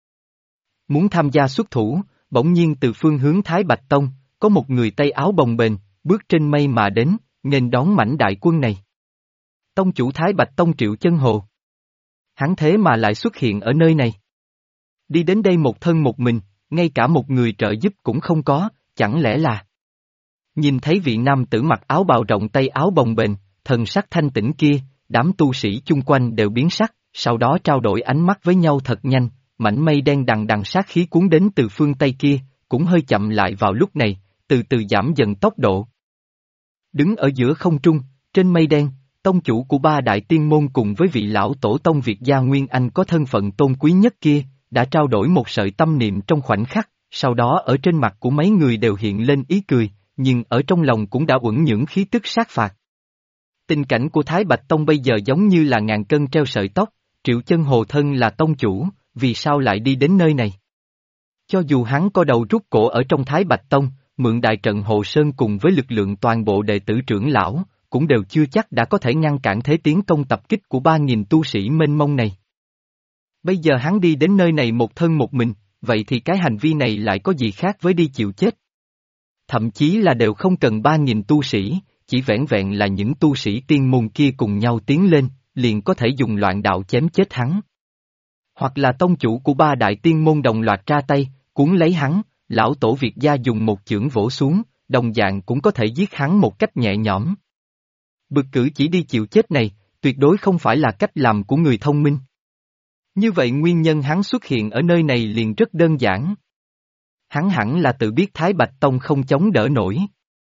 Muốn tham gia xuất thủ, bỗng nhiên từ phương hướng Thái Bạch Tông, có một người tay áo bồng bềnh, bước trên mây mà đến, nghênh đón mãnh đại quân này. Tông chủ Thái Bạch Tông Triệu Chân Hồ. Hắn thế mà lại xuất hiện ở nơi này. Đi đến đây một thân một mình, ngay cả một người trợ giúp cũng không có, chẳng lẽ là... Nhìn thấy vị nam tử mặc áo bào rộng tay áo bồng bềnh, thần sắc thanh tĩnh kia, đám tu sĩ chung quanh đều biến sắc, sau đó trao đổi ánh mắt với nhau thật nhanh, mảnh mây đen đằng đằng sát khí cuốn đến từ phương Tây kia, cũng hơi chậm lại vào lúc này, từ từ giảm dần tốc độ. Đứng ở giữa không trung, trên mây đen, tông chủ của ba đại tiên môn cùng với vị lão tổ tông Việt gia Nguyên Anh có thân phận tôn quý nhất kia, đã trao đổi một sợi tâm niệm trong khoảnh khắc, sau đó ở trên mặt của mấy người đều hiện lên ý cười, nhưng ở trong lòng cũng đã uẩn những khí tức sát phạt. Tình cảnh của Thái Bạch Tông bây giờ giống như là ngàn cân treo sợi tóc, Triệu Chân Hồ thân là tông chủ, vì sao lại đi đến nơi này? Cho dù hắn có đầu rút cổ ở trong Thái Bạch Tông, mượn đại trận Hồ Sơn cùng với lực lượng toàn bộ đệ tử trưởng lão, cũng đều chưa chắc đã có thể ngăn cản thế tiến công tập kích của 3.000 tu sĩ mênh mông này. Bây giờ hắn đi đến nơi này một thân một mình, vậy thì cái hành vi này lại có gì khác với đi chịu chết? Thậm chí là đều không cần 3.000 tu sĩ, chỉ vẻn vẹn là những tu sĩ tiên môn kia cùng nhau tiến lên, liền có thể dùng loạn đạo chém chết hắn. Hoặc là tông chủ của ba đại tiên môn đồng loạt ra tay, cuốn lấy hắn, lão tổ Việt gia dùng một chưởng vỗ xuống, đồng dạng cũng có thể giết hắn một cách nhẹ nhõm. Bực cử chỉ đi chịu chết này, tuyệt đối không phải là cách làm của người thông minh. Như vậy nguyên nhân hắn xuất hiện ở nơi này liền rất đơn giản. Hắn hẳn là tự biết Thái Bạch Tông không chống đỡ nổi.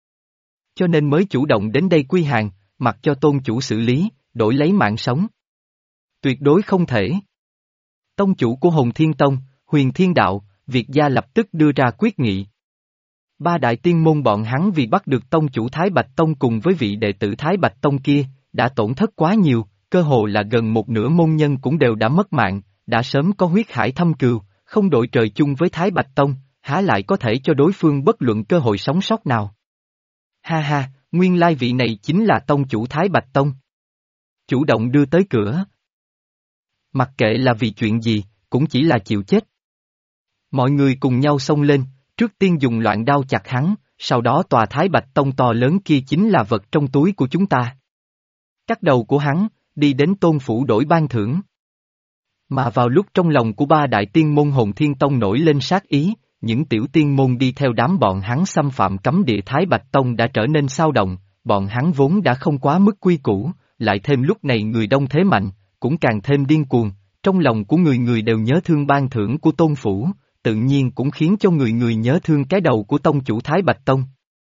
Cho nên mới chủ động đến đây quy hàng, mặc cho tôn chủ xử lý, đổi lấy mạng sống. Tuyệt đối không thể. Tông chủ của Hồn Thiên Tông, Huyền Thiên Đạo, Việt gia lập tức đưa ra quyết nghị. Ba đại tiên môn bọn hắn vì bắt được tông chủ Thái Bạch Tông cùng với vị đệ tử Thái Bạch Tông kia, đã tổn thất quá nhiều, cơ hồ là gần một nửa môn nhân cũng đều đã mất mạng, đã sớm có huyết hải thâm cừu, không đội trời chung với Thái Bạch Tông, há lại có thể cho đối phương bất luận cơ hội sống sót nào. Ha ha, nguyên lai vị này chính là tông chủ Thái Bạch Tông. Chủ động đưa tới cửa. Mặc kệ là vì chuyện gì, cũng chỉ là chịu chết. Mọi người cùng nhau xông lên, trước tiên dùng loạn đao chặt hắn, sau đó tòa Thái Bạch Tông to lớn kia chính là vật trong túi của chúng ta. Cắt đầu của hắn, đi đến tôn phủ đổi ban thưởng. Mà vào lúc trong lòng của ba đại tiên môn Hồn Thiên Tông nổi lên sát ý, những tiểu tiên môn đi theo đám bọn hắn xâm phạm cấm địa Thái Bạch Tông đã trở nên xao động, bọn hắn vốn đã không quá mức quy củ, lại thêm lúc này người đông thế mạnh, cũng càng thêm điên cuồng, trong lòng của người người đều nhớ thương ban thưởng của tôn phủ, tự nhiên cũng khiến cho người người nhớ thương cái đầu của tông chủ Thái Bạch Tông.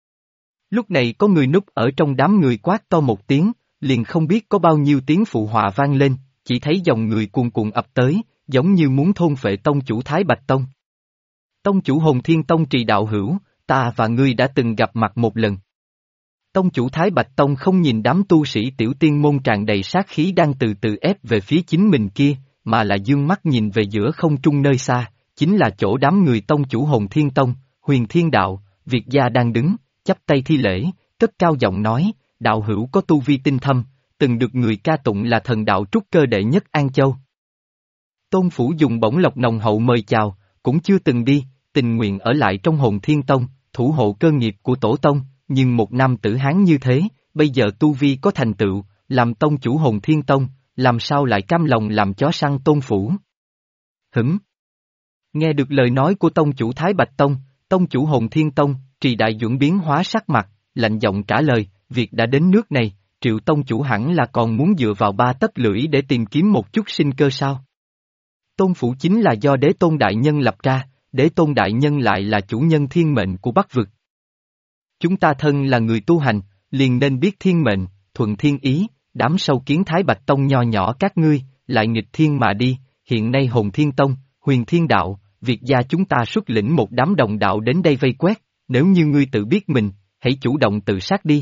Lúc này có người núp ở trong đám người quát to một tiếng, liền không biết có bao nhiêu tiếng phụ họa vang lên, chỉ thấy dòng người cuồn cuộn ập tới, giống như muốn thôn phệ tông chủ Thái Bạch Tông. Tông chủ Hồn Thiên Tông Trì đạo hữu, ta và ngươi đã từng gặp mặt một lần. Tông chủ Thái Bạch Tông không nhìn đám tu sĩ tiểu tiên môn tràn đầy sát khí đang từ từ ép về phía chính mình kia, mà là dương mắt nhìn về giữa không trung nơi xa, chính là chỗ đám người tông chủ Hồn Thiên Tông, Huyền Thiên Đạo, Việt gia đang đứng, chắp tay thi lễ, cất cao giọng nói, đạo hữu có tu vi tinh thâm, từng được người ca tụng là thần đạo trúc cơ đệ nhất An Châu. Tôn Phủ dùng bổng lộc nồng hậu mời chào, cũng chưa từng đi, tình nguyện ở lại trong Hồn Thiên Tông, thủ hộ cơ nghiệp của tổ tông, nhưng một nam tử Hán như thế, bây giờ tu vi có thành tựu, làm tông chủ Hồn Thiên Tông, làm sao lại cam lòng làm chó săn Tôn Phủ? Hửm? Nghe được lời nói của tông chủ Thái Bạch Tông, tông chủ Hồn Thiên Tông, Trì Đại Duẩn biến hóa sắc mặt, lạnh giọng trả lời, việc đã đến nước này, Triệu tông chủ hẳn là còn muốn dựa vào ba tấc lưỡi để tìm kiếm một chút sinh cơ sao? Tôn Phủ chính là do Đế Tôn Đại Nhân lập ra, Đế Tôn Đại Nhân lại là chủ nhân thiên mệnh của Bắc Vực. Chúng ta thân là người tu hành, liền nên biết thiên mệnh, thuận thiên ý, đám sâu kiến Thái Bạch Tông nho nhỏ các ngươi, lại nghịch thiên mà đi, hiện nay Hồn Thiên Tông, Huyền Thiên Đạo, Việt gia chúng ta xuất lĩnh một đám đồng đạo đến đây vây quét, nếu như ngươi tự biết mình, hãy chủ động tự sát đi.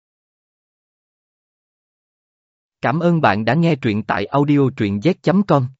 Cảm ơn bạn đã nghe truyện tại audio truyện z.com.